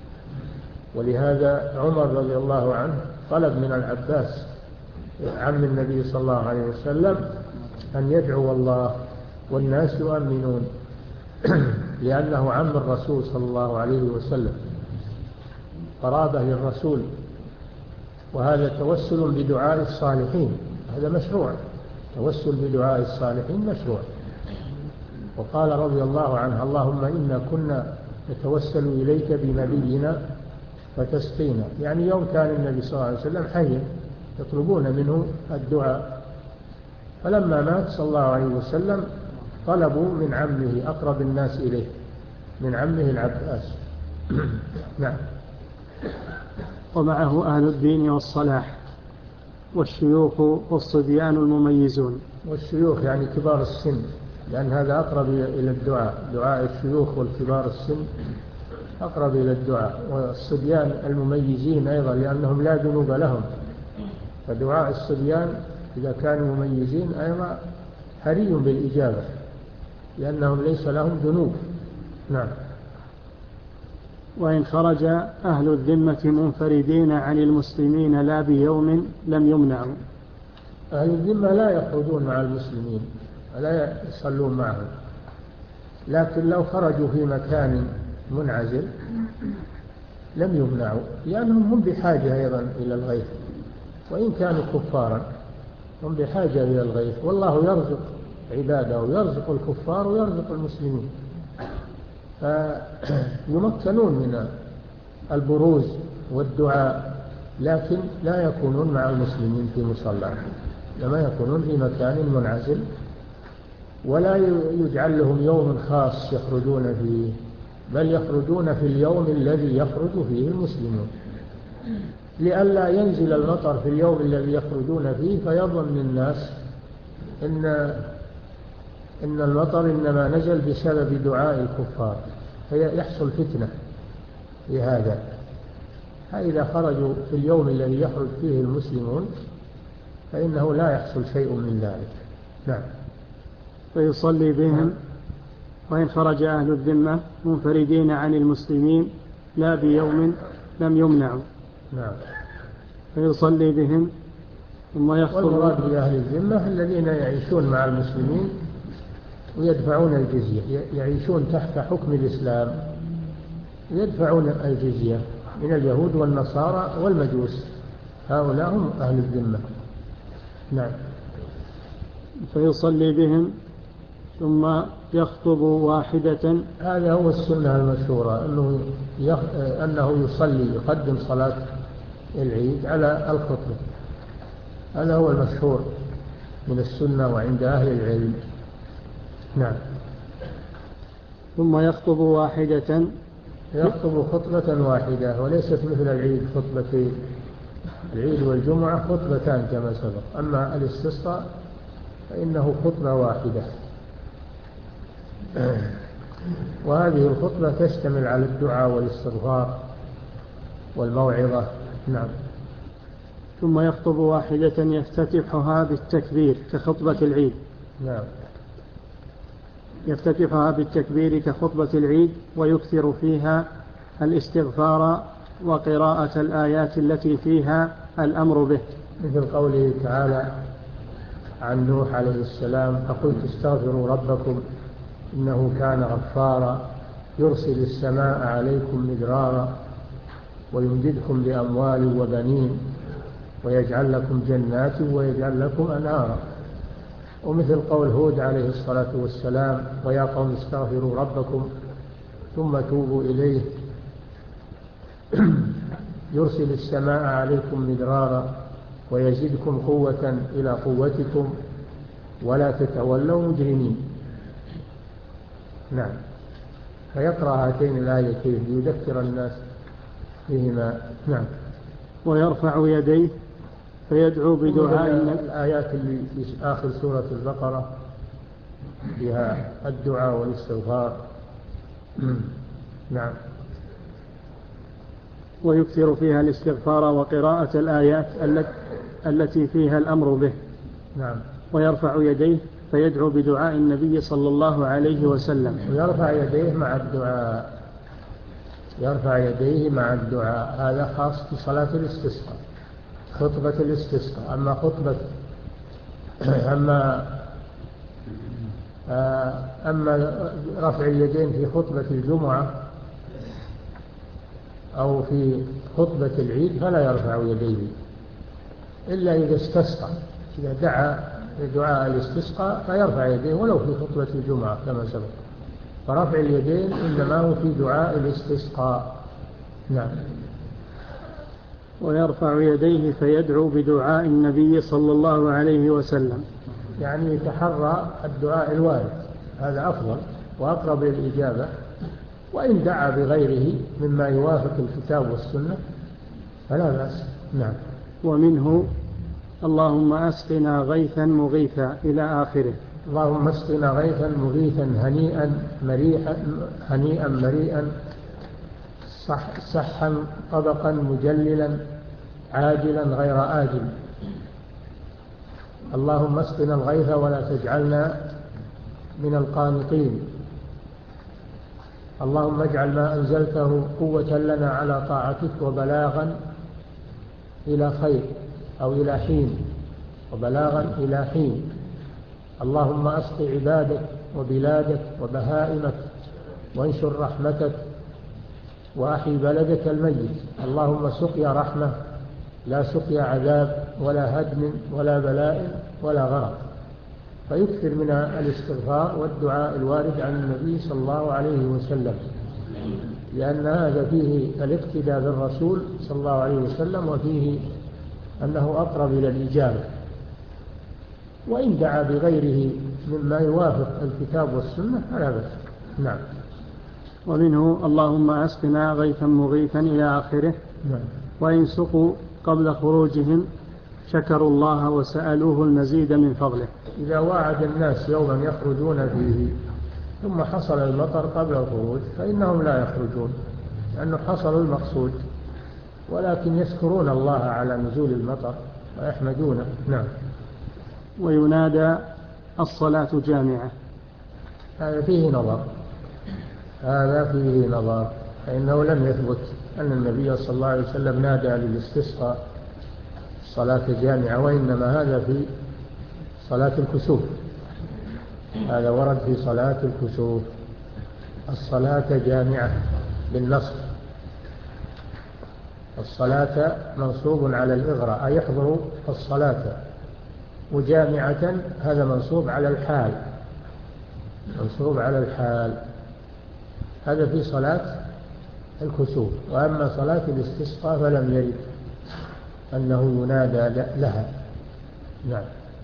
ولهذا عمر رضي الله عنه طلب من العباس عم النبي صلى الله عليه وسلم أن يدعو الله والناس يؤمنون لأنه عم الرسول صلى الله عليه وسلم، قرابة للرسول، وهذا توسل بدعاء الصالحين، هذا مشروع، توسل بدعاء الصالحين مشروع. وقال رضي الله عنه: اللهم إنا كنا نتوسل إليك بنبينا فتسقينا، يعني يوم كان النبي صلى الله عليه وسلم حيا يطلبون منه الدعاء، فلما مات صلى الله عليه وسلم طلبوا من عمه أقرب الناس إليه، من عمه العباس. نعم. ومعه أهل الدين والصلاح والشيوخ والصبيان المميزون. والشيوخ يعني كبار السن، لأن هذا أقرب إلى الدعاء، دعاء الشيوخ والكبار السن أقرب إلى الدعاء، والصبيان المميزين أيضا لأنهم لا ذنوب لهم، فدعاء الصبيان إذا كانوا مميزين أيضا حري بالإجابة لأنهم ليس لهم ذنوب. نعم. وإن خرج أهل الذمة منفردين عن المسلمين لا بيوم لم يمنعوا. أهل الذمة لا يخرجون مع المسلمين ولا يصلون معهم، لكن لو خرجوا في مكان منعزل لم يمنعوا، لأنهم هم بحاجة أيضا إلى الغيث، وإن كانوا كفارا هم بحاجة إلى الغيث، والله يرزق عباده ويرزق الكفار ويرزق المسلمين، فيمكنون من البروز والدعاء لكن لا يكونون مع المسلمين في مصلى، لما يكونون في مكان منعزل، ولا يجعل لهم يوم خاص يخرجون فيه، بل يخرجون في اليوم الذي يخرج فيه المسلمون، لئلا ينزل المطر في اليوم الذي يخرجون فيه فيظن الناس إن إن المطر إنما نزل بسبب دعاء الكفار، فيحصل فتنة لهذا. فإذا خرجوا في اليوم الذي يخرج فيه المسلمون فإنه لا يحصل شيء من ذلك. نعم. فيصلي بهم، وإن خرج أهل الذمة منفردين عن المسلمين لا بيوم لم يمنعوا. نعم. فيصلي بهم ثم يخطب. والمراد بأهل الذمة الذين يعيشون مع المسلمين ويدفعون الجزية، يعيشون تحت حكم الإسلام يدفعون الجزية من اليهود والنصارى والمجوس، هؤلاء هم أهل الذمة. نعم. فيصلي بهم ثم يخطب واحدة. هذا هو السنة المشهورة، أنه, يخ... أنه يصلي يقدم صلاة العيد على الخطبة، هذا هو المشهور من السنة وعند أهل العلم. نعم. ثم يخطب واحدة، يخطب خطبة واحدة، وليست مثل العيد خطبتين، العيد والجمعة خطبتان كما سبق، أما الاستسقاء فإنه خطبة واحدة. وهذه الخطبة تشتمل على الدعاء والاستغفار والموعظة. نعم. ثم يخطب واحدة يفتتحها بالتكبير كخطبة العيد. نعم. يفتتحها بالتكبير كخطبة العيد، ويكثر فيها الاستغفار وقراءة الآيات التي فيها الأمر به، مثل قوله تعالى عن نوح عليه السلام: فقلت استغفروا ربكم إنه كان غفارا يرسل السماء عليكم مدرارا ويمددكم بأموال وبنين ويجعل لكم جنات ويجعل لكم أنهارا. ومثل قول هود عليه الصلاة والسلام: ويا قوم استغفروا ربكم ثم توبوا إليه يرسل السماء عليكم مدرارا ويزدكم قوة إلى قوتكم ولا تتولوا مجرمين. نعم. فيقرأ هاتين الآيتين ليذكر الناس بهما. نعم. ويرفع يديه فيدعو بدعاء. الآيات اللي في آخر سورة البقرة فيها الدعاء والاستغفار. نعم. ويكثر فيها الاستغفار وقراءة الآيات التي فيها الأمر به. نعم. ويرفع يديه فيدعو بدعاء النبي صلى الله عليه وسلم. ويرفع يديه مع الدعاء، يرفع يديه مع الدعاء، هذا خاص في صلاة الاستسقاء، خطبة الاستسقاء. أما خطبة أما أما رفع اليدين في خطبة الجمعة أو في خطبة العيد فلا يرفع يديه إلا إذا استسقى، إذا دعا دعاء الاستسقاء فيرفع يديه ولو في خطبة الجمعة كما سبق. فرفع اليدين إنما هو في دعاء الاستسقاء. نعم. ويرفع يديه فيدعو بدعاء النبي صلى الله عليه وسلم، يعني يتحرى الدعاء الوارد، هذا أفضل وأقرب للإجابة، وإن دعا بغيره مما يوافق الكتاب والسنة فلا بأس. نعم. ومنه اللهم أسقنا غيثا مغيثا إلى آخره. اللهم اسقنا غيثا مغيثا هنيئا مريئا هنيئا مريئا صح صحا طبقا مجللا عاجلا غير آجل. اللهم اسقنا الغيث ولا تجعلنا من القانطين. اللهم اجعل ما أنزلته قوة لنا على طاعتك وبلاغا إلى خير أو إلى حين، وبلاغا إلى حين. اللهم أسق عبادك وبلادك وبهائمك وانشر رحمتك وأحي بلدك الميت. اللهم سقيا رحمة لا سقيا عذاب ولا هدم ولا بلاء ولا غرق. فيكثر من الاستغفار والدعاء الوارد عن النبي صلى الله عليه وسلم، لأن هذا فيه الاقتداء بالرسول صلى الله عليه وسلم، وفيه أنه أقرب إلى الإجابة. وإن دعا بغيره مما يوافق الكتاب والسنة فلا بأس. نعم. ومنه اللهم أسقنا غيثا مغيثا إلى آخره. نعم. وإن سقوا قبل خروجهم شكروا الله وسألوه المزيد من فضله. إذا وعد الناس يوما يخرجون فيه ثم حصل المطر قبل الخروج فإنهم لا يخرجون لأنه حصل المقصود، ولكن يشكرون الله على نزول المطر ويحمدونه. نعم. وينادى الصلاة جامعة. هذا فيه نظر هذا فيه نظر فإنه لم يثبت أن النبي صلى الله عليه وسلم نادى للاستسقاء صلاة جامعة، وإنما هذا في صلاة الكسوف. هذا ورد في صلاة الكسوف الصلاة جامعة بالنصب. الصلاة منصوب على الإغراء أي يحضر الصلاة، وجامعة هذا منصوب على الحال منصوب على الحال هذا في صلاة الكسوف. وأما صلاة الاستسقاء فلم يرد أنه ينادى لها. نعم.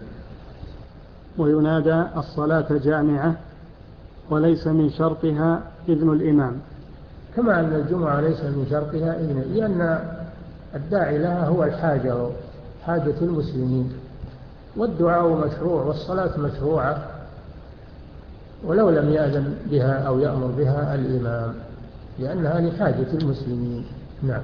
وينادى الصلاة جامعة وليس من شرطها إذن الإمام. كما أن الجمعة ليس من شرطها إذن، لأن الداعي لها هو الحاجة حاجة المسلمين، والدعاء مشروع والصلاة مشروعة ولو لم يأذن بها أو يأمر بها الإمام، لأنها لحاجة المسلمين. نعم.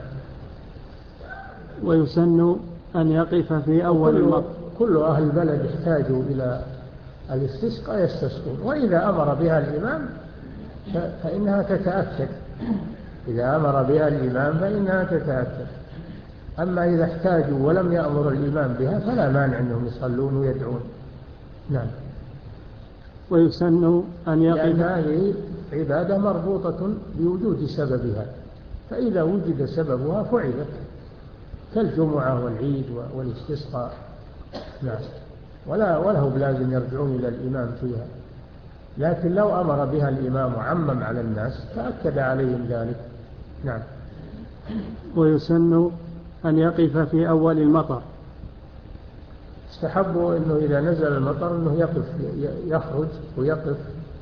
ويسن أن يقف في أول المطر. كل أهل البلد يحتاجوا إلى الاستسقاء يستسقون، وإذا أمر بها الإمام فإنها تتأكد. إذا أمر بها الإمام فإنها تتأكد. أما إذا احتاجوا ولم يأمر الإمام بها فلا مانع أنهم يصلون ويدعون. نعم. ويسن أن يقف، لأن هذه عبادة مربوطة بوجود سببها، فإذا وجد سببها فعلت كالجمعة والعيد والاستسقاء. نعم. ولا وله بلازم يرجعون إلى الإمام فيها، لكن لو أمر بها الإمام وعمم على الناس فأكد عليهم ذلك. نعم. ويسن أن يقف في أول المطر. استحبوا أنه إذا نزل المطر أنه يقف يخرج ويقف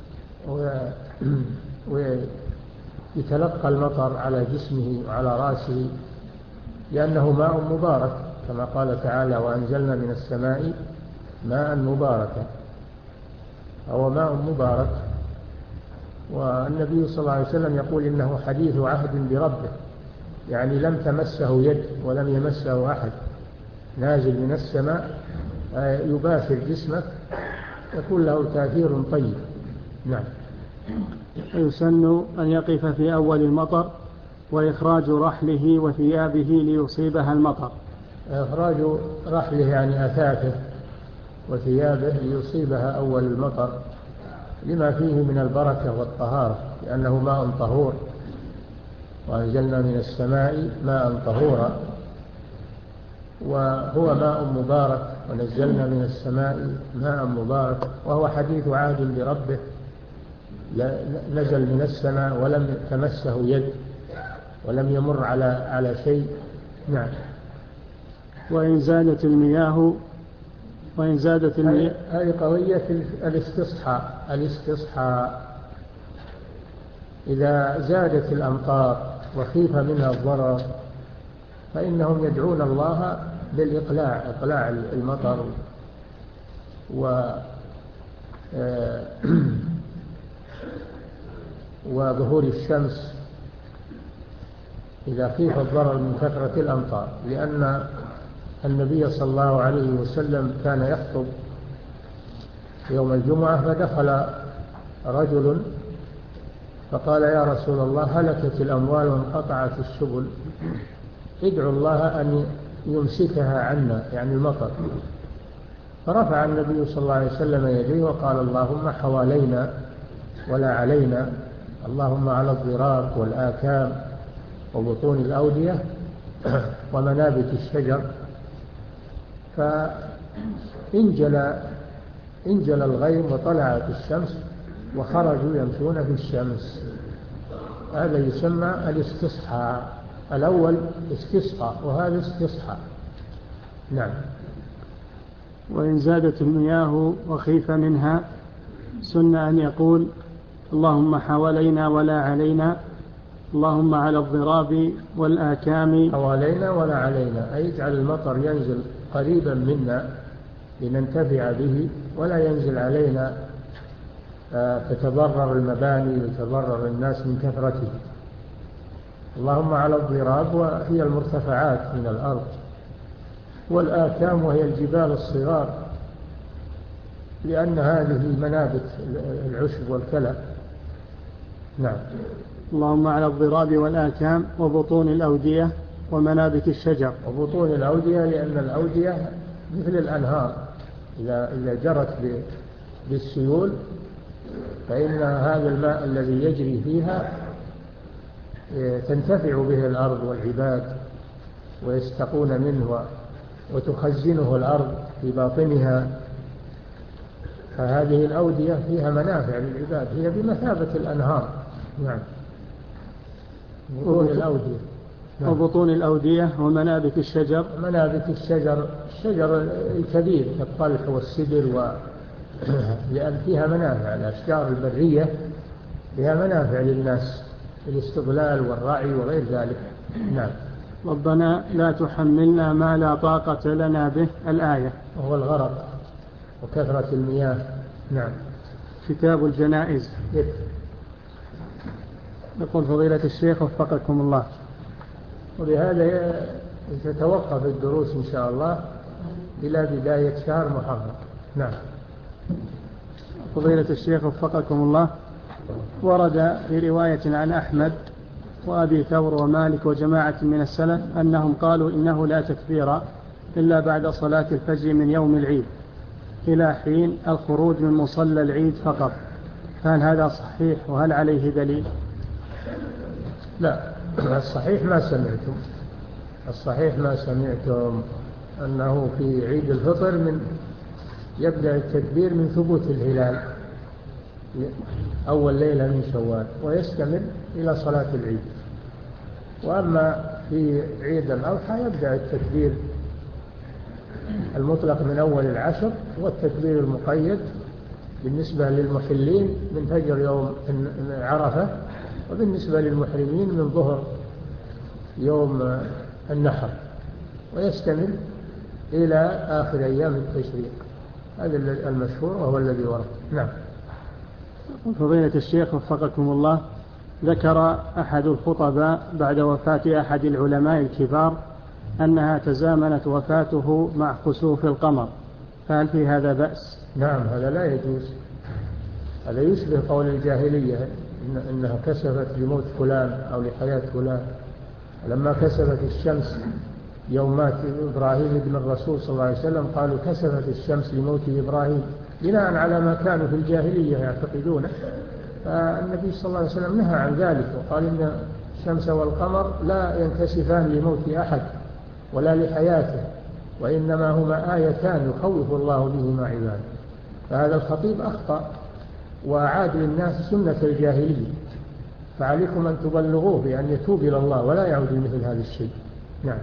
ويتلقى المطر على جسمه وعلى رأسه، لأنه ماء مبارك كما قال تعالى وأنزلنا من السماء ماء مباركا. هو ماء مبارك. والنبي صلى الله عليه وسلم يقول إنه حديث عهد بربه، يعني لم تمسه يد ولم يمسه أحد، نازل من السماء يباشر جسمك يكون له تأثير طيب. نعم. يسن أن يقف في أول المطر وإخراج رحله وثيابه ليصيبها المطر. إخراج رحله يعني أثاثه وثيابه ليصيبها أول المطر لما فيه من البركة والطهارة، لأنه ماء طهور. وأنزلنا من السماء ماء طهورا، وهو ماء مبارك. ونزلنا من السماء ماء مبارك، وهو حديث عهد بربه، نزل من السماء ولم تمسه يد ولم يمر على على شيء. نعم. وإن زادت المياه وإن زادت المياه هذه قضية الاستصحاء. الاستصحاء إذا زادت الأمطار وخيف منها الضرر فإنهم يدعون الله بالإقلاع، إقلاع المطر و وظهور الشمس إذا خيف الضرر من كثرة الأمطار. لأن النبي صلى الله عليه وسلم كان يخطب يوم الجمعة فدخل رجل فقال يا رسول الله هلكت الأموال وانقطعت السبل، ادعو الله أن يمسكها عنا، يعني المطر. فرفع النبي صلى الله عليه وسلم يديه وقال اللهم حوالينا ولا علينا، اللهم على الضراب والآكام وبطون الأودية ومنابت الشجر. فانجل انجل الغيم وطلعت الشمس وخرجوا يمشون في الشمس. هذا يسمى الاستصحاء. الأول استسقى وهذا استصحاء. نعم. وإن زادت المياه وخيف منها سن أن يقول اللهم حوالينا ولا علينا، اللهم على الضراب والآكام. حوالينا ولا علينا، أي يجعل المطر ينزل قريبا منا لننتفع به، ولا ينزل علينا تتضرر المباني وتضرر الناس من كثرته. اللهم على الضراب وهي المرتفعات من الأرض، والآكام وهي الجبال الصغار، لأن هذه منابت العشب والكلى. نعم. اللهم على الضراب والآكام وبطون الأودية ومنابت الشجر. وبطون الأودية لأن الأودية مثل الأنهار، إذا إذا جرت بالسيول فإن هذا الماء الذي يجري فيها تنتفع به الأرض والعباد ويستقون منه وتخزنه الأرض في باطنها. فهذه الأودية فيها منافع للعباد، هي بمثابة الأنهار. نعم. بطون الأودية. نعم. وبطون الأودية ومنابت الشجر. منابت الشجر، الشجر الكبير كالطلح والسدر و... لأن فيها منافع. الأشجار البرية فيها منافع للناس، الاستظلال والرعي وغير ذلك. نعم. ربنا لا تحملنا ما لا طاقة لنا به، الآية. وهو الغرق وكثرة المياه. نعم. كتاب الجنائز. يقول فضيلة الشيخ وفقكم الله، وبهذا تتوقف الدروس إن شاء الله إلى بداية شهر محرم. نعم. فضيلة الشيخ وفقكم الله، ورد في رواية عن أحمد وأبي ثور ومالك وجماعة من السلف أنهم قالوا إنه لا تكبير إلا بعد صلاة الفجر من يوم العيد إلى حين الخروج من مصلى العيد فقط، فهل هذا صحيح وهل عليه دليل؟ لا، الصحيح ما سمعتم الصحيح ما سمعتم أنه في عيد الفطر من يبدأ التكبير من ثبوت الهلال أول ليلة من شوال ويستمر إلى صلاة العيد. وأما في عيد الأضحى يبدأ التكبير المطلق من أول العشر، والتكبير المقيد بالنسبة للمحلين من فجر يوم عرفة، وبالنسبة للمحرمين من ظهر يوم النحر، ويستمر إلى آخر أيام التشريق. هذا المشهور وهو الذي ورد. نعم. فضيلة الشيخ وفقكم الله، ذكر أحد الخطباء بعد وفاة أحد العلماء الكبار أنها تزامنت وفاته مع خسوف القمر، فهل في هذا بأس؟ نعم، هذا لا يجوز. هذا يشبه قول الجاهلية إن إنها كسفت لموت فلان أو لحياة فلان. لما كسفت الشمس يوم مات إبراهيم ابن الرسول صلى الله عليه وسلم قالوا كسفت الشمس لموت إبراهيم، بناء على ما كانوا في الجاهلية يعتقدونه. فالنبي صلى الله عليه وسلم نهى عن ذلك وقال إن الشمس والقمر لا ينكسفان لموت أحد ولا لحياته، وإنما هما آيتان يخوف الله بهما عباده. فهذا الخطيب أخطأ وأعاد للناس سنة الجاهلية، فعليكم أن تبلغوه بأن يتوب إلى الله ولا يعود مثل هذا الشيء. نعم.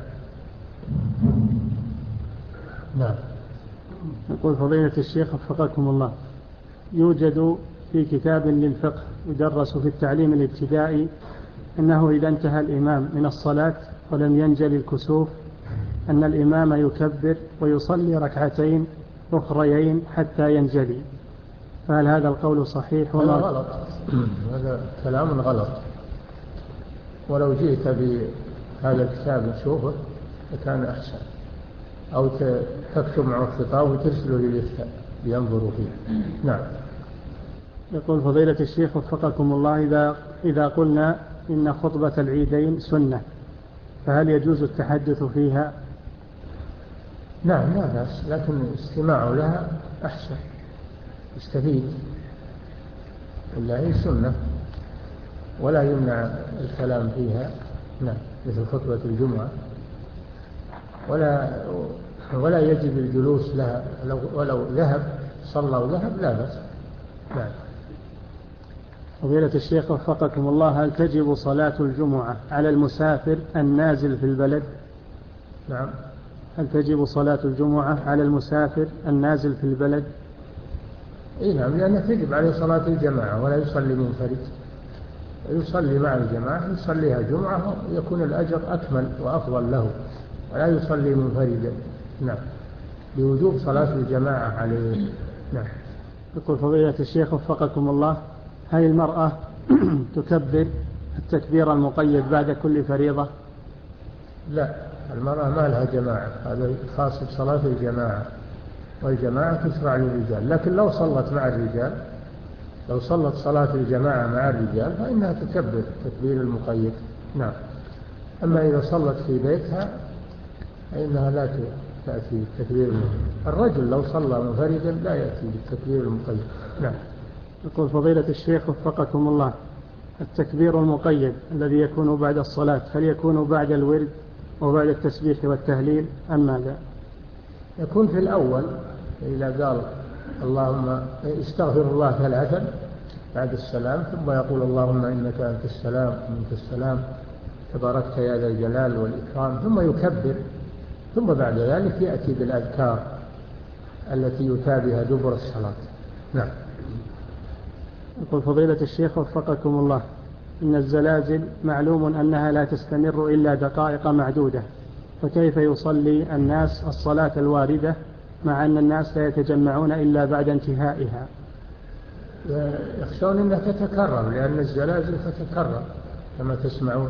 نعم. يقول فضيلة الشيخ وفقكم الله، يوجد في كتاب للفقه يدرس في التعليم الابتدائي أنه إذا انتهى الإمام من الصلاة ولم ينجل الكسوف أن الإمام يكبر ويصلي ركعتين أخريين حتى ينجلي، فهل هذا القول صحيح؟ هذا غلط، هذا كلام غلط. ولو جئت بهذا الكتاب نشوفه لكان أحسن، أو تكتب معه خطاب وترسله للإفتاء لينظروا فيه. نعم. يقول فضيلة الشيخ وفقكم الله، إذا, إذا قلنا إن خطبة العيدين سنة فهل يجوز التحدث فيها؟ نعم لا بأس، لكن استماع لها أحسن، يستفيد، ولا هي سنة ولا يمنع الكلام فيها. نعم، مثل خطبة الجمعة، ولا ولا يجب الجلوس لها ولو ذهب صلى وذهب لا بأس. نعم. فضيلة الشيخ وفقكم الله، هل تجب صلاة الجمعة على المسافر النازل في البلد؟ نعم. هل تجب صلاة الجمعة على المسافر النازل في البلد؟ إيه نعم، لأنه تجب عليه صلاة الجماعة ولا يصلي منفرد، يصلي مع الجماعة، يصليها جمعة ويكون الأجر أكمل وأفضل له، ولا يصلي منفردا. نعم، بوجوب صلاة الجماعة عليه. نعم. يقول فضيلة الشيخ وفقكم الله، هل المرأة تكبر التكبير المقيد بعد كل فريضة؟ لا، المرأة ما لها جماعة، هذا خاص بصلاة الجماعة، والجماعة تشرع للرجال، لكن لو صلت مع الرجال، لو صلت صلاة الجماعة مع الرجال فإنها تكبر تكبير المقيد. نعم. أما إذا صلت في بيتها فإنها لا تأتي بالتكبير المقيد. الرجل لو صلى منفردا لا يأتي بالتكبير المقيد. نعم. يقول فضيلة الشيخ وفقكم الله، التكبير المقيد الذي يكون بعد الصلاة هل يكون بعد الورد وبعد التسبيح والتهليل أم ماذا؟ يكون في الأول إذا قال اللهم استغفر الله ثلاثا بعد السلام، ثم يقول اللهم إنك أنت السلام ومنك السلام تباركت يا ذا الجلال والإكرام، ثم يكبر، ثم بعد ذلك يأتي بالأذكار التي يتابعها دبر الصلاة. نعم. يقول فضيلة الشيخ وفقكم الله، إن الزلازل معلوم أنها لا تستمر إلا دقائق معدودة، فكيف يصلي الناس الصلاة الواردة مع أن الناس لا يتجمعون إلا بعد انتهائها؟ يخشون أنها تتكرر، لأن الزلازل تتكرر كما تسمعون،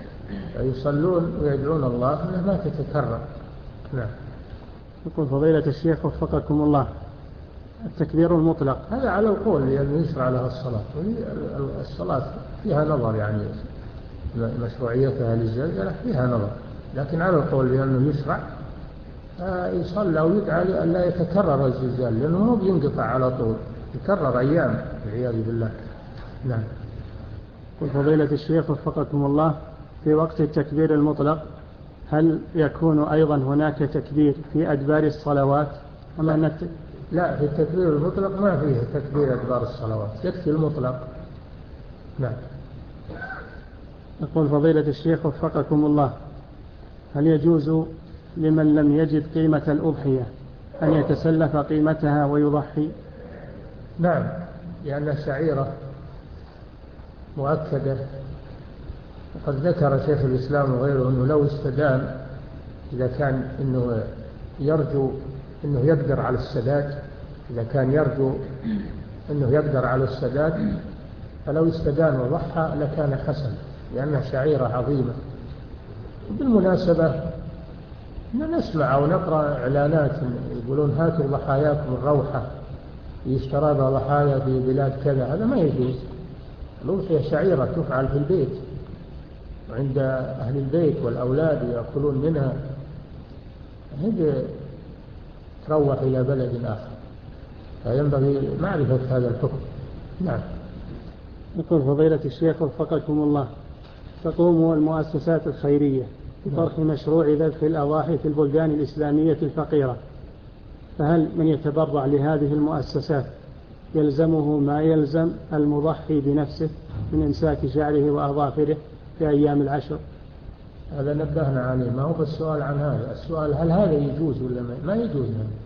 يصلون ويدعون الله أنها ما تتكرر. نعم. يقول فضيلة الشيخ وفقكم الله، التكبير المطلق هذا على القول لأنه يشرع لها الصلاة، الصلاة فيها نظر، يعني مشروعيتها للزلزلة فيها نظر، لكن على القول لأنه يشرع يصلى ويدعى أن لا يتكرر الزلزال، لأنه مو بينقطع على طول، يكرر أيام والعياذ بالله. نعم. يقول فضيلة الشيخ وفقكم الله، في وقت التكبير المطلق هل يكون أيضا هناك تكبير في أدبار الصلوات؟ لا. الت... لا، في التكبير المطلق ما فيه تكبير أدبار الصلوات، يكفي المطلق. نعم. يقول فضيلة الشيخ وفقكم الله، هل يجوز لمن لم يجد قيمة الأضحية أن يتسلف قيمتها ويضحي؟ نعم، لأنها شعيرة مؤكدة، وقد ذكر شيخ الإسلام وغيره أنه لو استدان، إذا كان أنه يرجو أنه يقدر على السداد، إذا كان يرجو أنه يقدر على السداد فلو استدان وضحى لكان حسن، لأنها شعيرة عظيمة. بالمناسبة نسمع ونقرأ إعلانات يقولون هاتوا ضحاياكم الروحة، يشترى بها ضحايا في بلاد كذا، هذا ما يجوز. الأضحية شعيرة تفعل في البيت وعند أهل البيت والأولاد يأكلون منها، هذه تروح إلى بلد آخر، فينبغي معرفة هذا الحكم. نعم. يقول فضيلة الشيخ وفقكم الله، تقوم المؤسسات الخيرية بطرح مشروع ذبح الأضاحي في البلدان الإسلامية الفقيرة، فهل من يتبرع لهذه المؤسسات يلزمه ما يلزم المضحي بنفسه من إمساك شعره وأظافره في أيام العشر؟ هذا نبهنا عليه، ما هو السؤال عن هذا، السؤال هل هذا يجوز ولا ما يجوز.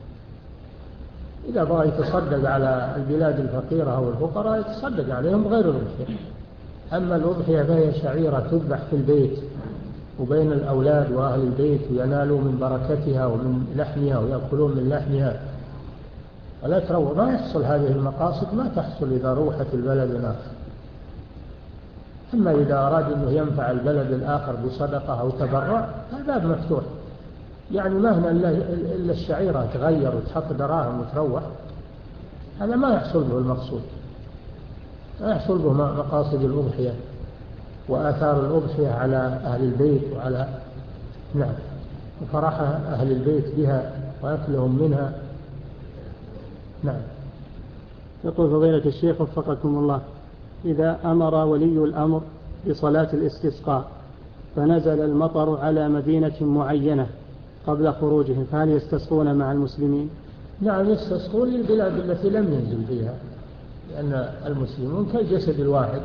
إذا بغى يتصدق على البلاد الفقيرة أو الفقراء يتصدق عليهم غير الأضحية. أما الأضحية فهي شعيرة تذبح في البيت وبين الأولاد وأهل البيت، وينالوا من بركتها ومن لحمها ويأكلون من لحمها، ولا تروح. ما يحصل هذه المقاصد، ما تحصل إذا روحت البلد الآخر. أما إذا أراد أنه ينفع البلد الآخر بصدقة أو تبرع الباب مفتوح، يعني ما هنا إلا الشعيرة تغير وتحط دراهم وتروح، هذا ما يحصل به المقصود، ما يحصل به مقاصد الأضحية وآثار الأضحية على أهل البيت وعلى نعم وفرح أهل البيت بها وأكلهم منها. نعم. يقول فضيلة الشيخ وفقكم الله، إذا أمر ولي الأمر بصلاة الاستسقاء فنزل المطر على مدينة معينة قبل خروجهم، فهل يستسقون مع المسلمين؟ نعم، يستسقون للبلاد التي لم ينزل فيها، لأن المسلمون كالجسد الواحد،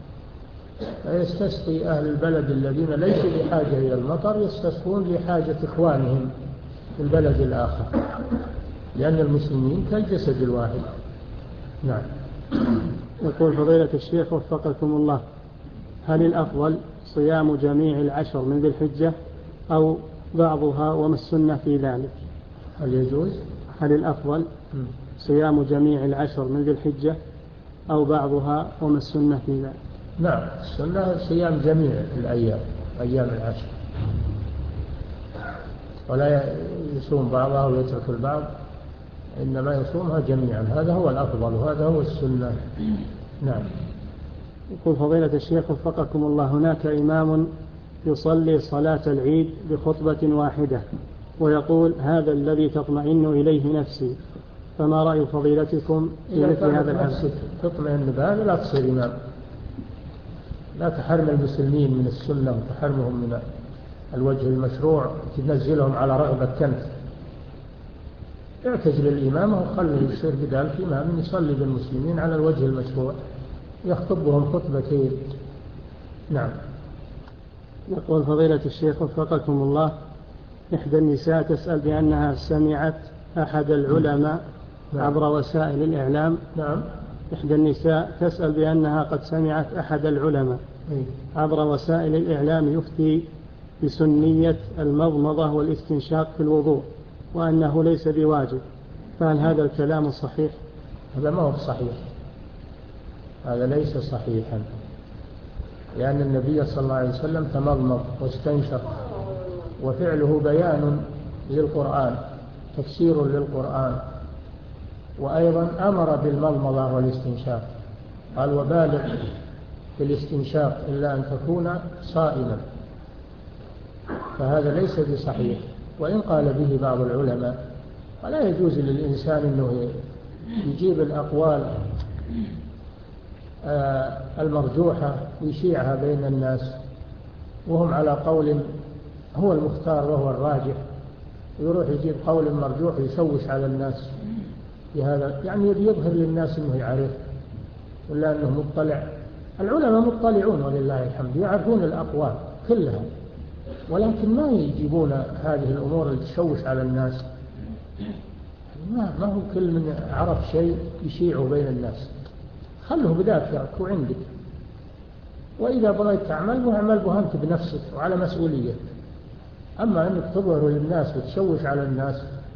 فيستسقي أهل البلد الذين ليسوا بحاجة إلى المطر يستسقون لحاجة إخوانهم في البلد الآخر، لأن المسلمين كالجسد الواحد. نعم. يقول فضيلة الشيخ وفقكم الله: هل الأفضل صيام جميع العشر من ذي الحجة أو بعضها، وما السنة في ذلك؟ هل يجوز؟ هل الأفضل صيام جميع العشر من ذي الحجة أو بعضها، وما السنة في ذلك؟ نعم، السنة صيام جميع الأيام، أيام العشر، ولا يصوم بعضها ويترك البعض، إنما يصومها جميعا، هذا هو الأفضل وهذا هو السنة. نعم. يقول فضيلة الشيخ وفقكم الله: هناك إمام يصلي صلاة العيد بخطبة واحدة ويقول: هذا الذي تطمئن إليه نفسي، فما رأي فضيلتكم في مثل هذا العمل؟ تطمئن بهذا لا تصير إمام، لا تحرم المسلمين من السنة وتحرمهم من الوجه المشروع، تنزلهم على رغبة كنت. اعتزل الإمامة وخليه يصير بذلك إمام يصلي بالمسلمين على الوجه المشروع، يخطبهم خطبتين. نعم. يقول فضيلة الشيخ وفقكم الله: إحدى النساء تسأل بأنها سمعت أحد العلماء نعم. عبر وسائل الإعلام. نعم. إحدى النساء تسأل بأنها قد سمعت أحد العلماء عبر وسائل الإعلام يفتي بسنية المضمضة والاستنشاق في الوضوء، وأنه ليس بواجب، فهل هذا الكلام صحيح؟ هذا ما هو صحيح، هذا ليس صحيحا، لأن النبي صلى الله عليه وسلم تمضمض واستنشق، وفعله بيان للقرآن، تفسير للقرآن، وأيضا أمر بالمضمضة والاستنشاق، قال: وبالغ في الاستنشاق إلا أن تكون صائما. فهذا ليس بصحيح، وإن قال به بعض العلماء، فلا يجوز للإنسان أنه يجيب الأقوال المرجوحة ويشيعها بين الناس وهم على قول هو المختار وهو الراجح، ويروح يجيب قول مرجوح ويشوش على الناس بهذا، يعني يظهر للناس أنه يعرف ولا أنه مطلع. العلماء مطلعون ولله الحمد، يعرفون الأقوال كلها، ولكن ما يجيبون هذه الأمور اللي تشوش على الناس. ما, ما هو كل من عرف شيء يشيعه بين الناس، خله بذاكرك وعندك، وإذا بغيت تعمل اعمل به أنت بنفسك وعلى مسؤولية. أما أنك تظهر للناس وتشوش على الناس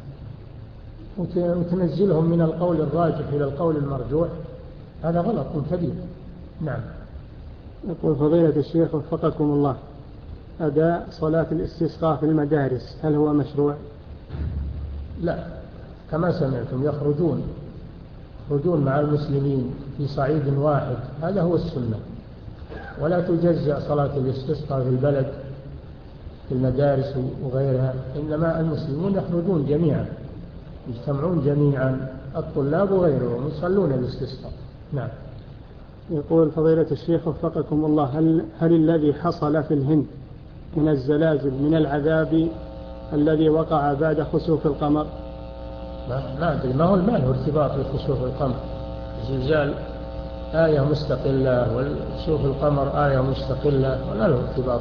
وتنزلهم من القول الراجح إلى القول المرجوح، هذا غلط كبير. نعم. يقول فضيلة الشيخ وفقكم الله: أداء صلاة الاستسقاء في المدارس هل هو مشروع؟ لا، كما سمعتم يخرجون يخرجون مع المسلمين في صعيد واحد، هذا هو السنة، ولا تجزأ صلاة الاستسقاء في البلد في المدارس وغيرها، إنما المسلمون يخرجون جميعا، يجتمعون جميعا، الطلاب وغيرهم يصلون الاستسقاء. نعم. يقول فضيلة الشيخ وفقكم الله: هل, هل الذي حصل في الهند من الزلازل من العذاب الذي وقع بعد خسوف القمر؟ ما أدري، ما هو ما له ارتباط بخسوف القمر. الزلزال آية مستقلة وخسوف القمر آية مستقلة، ولا له ارتباط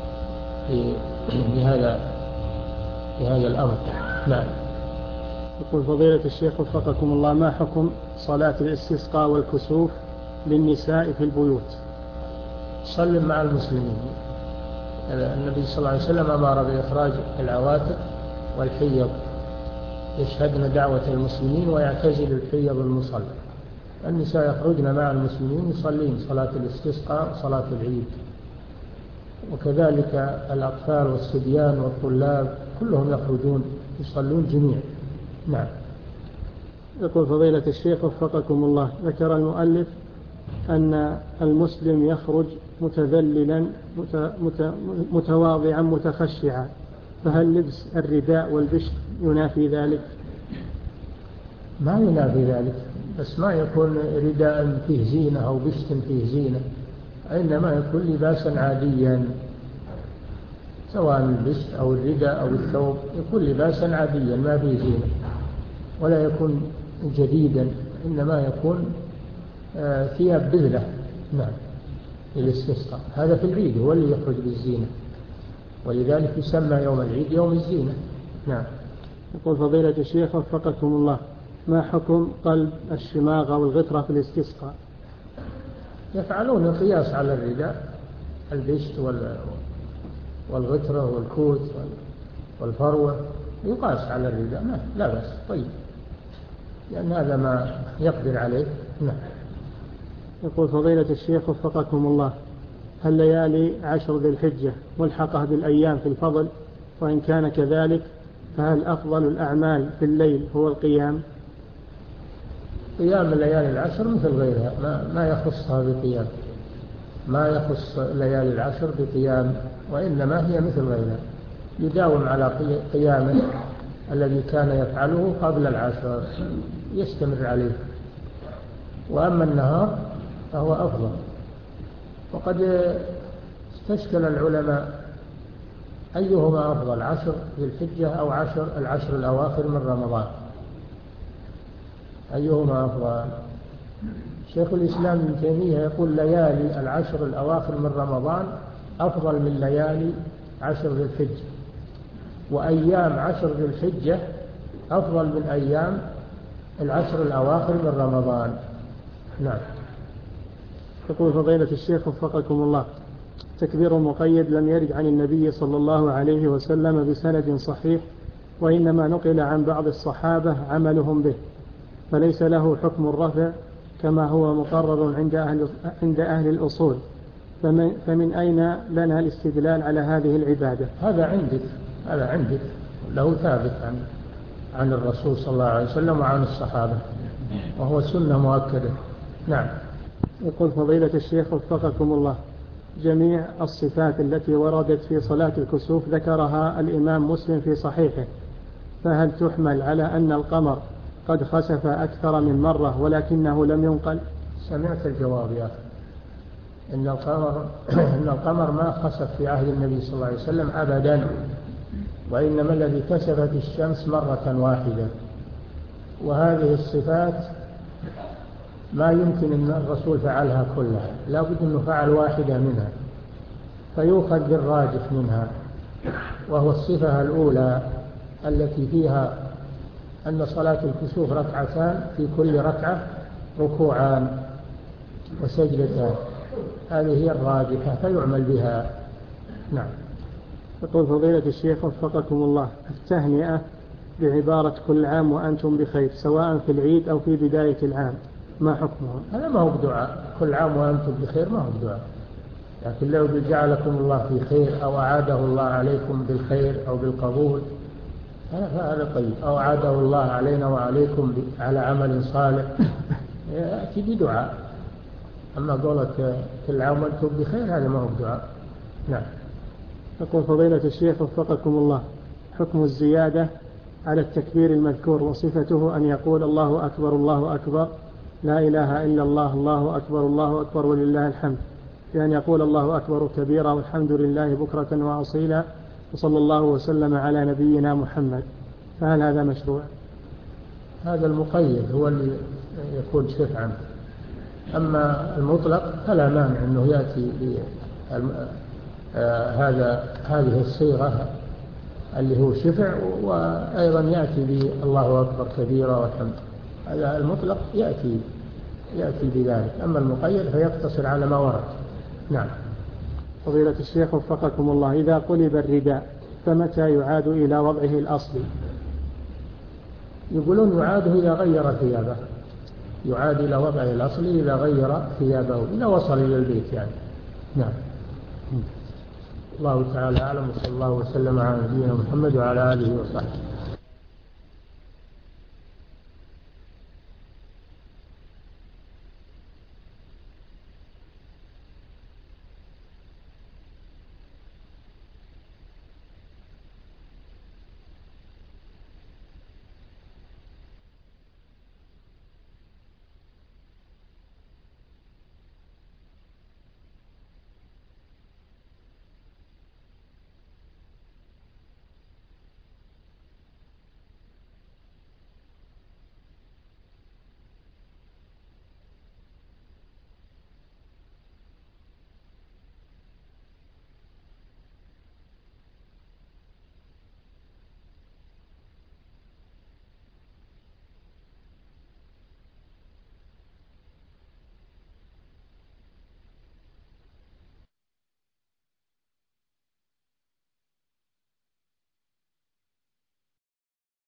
بهذا بهذا الأمر. نعم. يقول فضيلة الشيخ وفقكم الله: ما حكم صلاة الاستسقاء والكسوف للنساء في البيوت؟ صلوا مع المسلمين. النبي صلى الله عليه وسلم أمر بإخراج العواتق والحيض يشهدن دعوة المسلمين ويعتزل الحيض المصلى. النساء يخرجن مع المسلمين يصلين صلاة الاستسقاء وصلاة العيد، وكذلك الأطفال والصبيان والطلاب كلهم يخرجون يصلون جميعا. نعم. يقول فضيلة الشيخ وفقكم الله: ذكر المؤلف أن المسلم يخرج متذللا متواضعا متخشعا، فهل لبس الرداء والبشت ينافي ذلك؟ ما ينافي ذلك، بس ما يكون رداء فيه زينة أو بشت فيه زينة، إنما يكون لباسا عاديا، سواء البشت أو الرداء أو الثوب يكون لباسا عاديا ما فيه زينة، ولا يكون جديدا، إنما يكون ثياب بذلة نعم للاستسقاء. هذا في العيد هو اللي يخرج بالزينة، ولذلك يسمى يوم العيد يوم الزينة. نعم. يقول فضيلة الشيخ وفقكم الله، ما حكم قلب الشماغ والغترة في الاستسقاء؟ يفعلون القياس على الرداء، البشت والغترة والكوت والفروة يقاس على الرداء، لا بس طيب، لأن هذا ما يقدر عليه. نعم. يقول فضيلة الشيخ وفقكم الله، هل ليالي عشر ذي الحجة ملحقة بالأيام في الفضل؟ وإن كان كذلك فهل أفضل الأعمال في الليل هو القيام؟ قيام الليالي العشر مثل غيرها، ما, ما يخصها بقيام، ما يخص ليالي العشر بقيام، وإنما هي مثل غيرها، يداوم على قيامه الذي كان يفعله قبل العشر يستمر عليه. وأما النهار فهو أفضل. وقد استشكل العلماء أيهما أفضل، عشر ذي الحجة أو عشر العشر الأواخر من رمضان، أيهما أفضل؟ شيخ الإسلام ابن تيمية يقول ليالي العشر الأواخر من رمضان أفضل من ليالي عشر ذي الحجة، وأيام عشر ذي الحجة أفضل من أيام العشر الأواخر من رمضان. نعم. يقول فضيلة الشيخ وفقكم الله، تكبير مقيد لم يرد عن النبي صلى الله عليه وسلم بسند صحيح، وإنما نقل عن بعض الصحابة عملهم به، فليس له حكم الرفع كما هو مقرر عند أهل, عند أهل الأصول، فمن, فمن أين لنا الاستدلال على هذه العبادة؟ هذا عندك هذا عندك له ثابت عن, عن الرسول صلى الله عليه وسلم وعن الصحابة، وهو سنة مؤكدة. نعم. يقول فضيلة الشيخ وفقكم الله، جميع الصفات التي وردت في صلاة الكسوف ذكرها الإمام مسلم في صحيحه، فهل تحمل على أن القمر قد خسف أكثر من مرة ولكنه لم ينقل؟ سمعت الجواب يا أخي، إن القمر, إن القمر ما خسف في عهد النبي صلى الله عليه وسلم أبدا، وإنما الذي كسفت الشمس مرة واحدة. وهذه الصفات ما يمكن أن الرسول فعلها كلها، لا بد أنه فعل واحدة منها، فيؤخذ بالراجح منها، وهو الصفة الأولى التي فيها أن صلاة الكسوف ركعتان، في كل ركعة ركوعان وسجدتان، هذه هي الراجحة فيعمل بها. نعم. يقول فضيلة الشيخ وفقكم الله، التهنئة بعبارة كل عام وأنتم بخير سواء في العيد أو في بداية العام ما حكمها؟ هذا ما هو بدعاء، كل عام وأنتم بخير ما هو بدعاء، لكن لو جعلكم الله في خير أو أعاده الله عليكم بالخير أو بالقبول هذا طيب، أو أعاده الله علينا وعليكم على عمل صالح يأتي بدعاء. أما قولك كل عام وأنتم بخير هذا ما هو بدعاء. نعم. يقول فضيلة الشيخ وفقكم الله، حكم الزيادة على التكبير المذكور وصفته أن يقول الله أكبر الله أكبر لا إله إلا الله الله أكبر الله أكبر ولله الحمد، بأن يقول الله أكبر كبيرا والحمد لله بكرة وأصيلا وصلى الله وسلم على نبينا محمد، فهل هذا مشروع؟ هذا المقيد هو اللي يكون شفعا، أما المطلق فلا مانع أنه يأتي هذا هذه الصيغة اللي هو شفع، وأيضا يأتي بالله أكبر كبيرا والحمد، هذا المطلق يأتي يأتي بذلك، أما المقيد فيقتصر على ما ورد. نعم. فضيلة الشيخ وفقكم الله، إذا قلب الرداء فمتى يعاد إلى وضعه الأصلي؟ يقولون يعاد إذا غير ثيابه، يعاد إلى وضعه الأصلي إذا غير ثيابه، إذا وصل إلى البيت يعني. نعم. الله تعالى أعلم، وصلى الله وسلم على نبينا محمد وعلى آله وصحبه.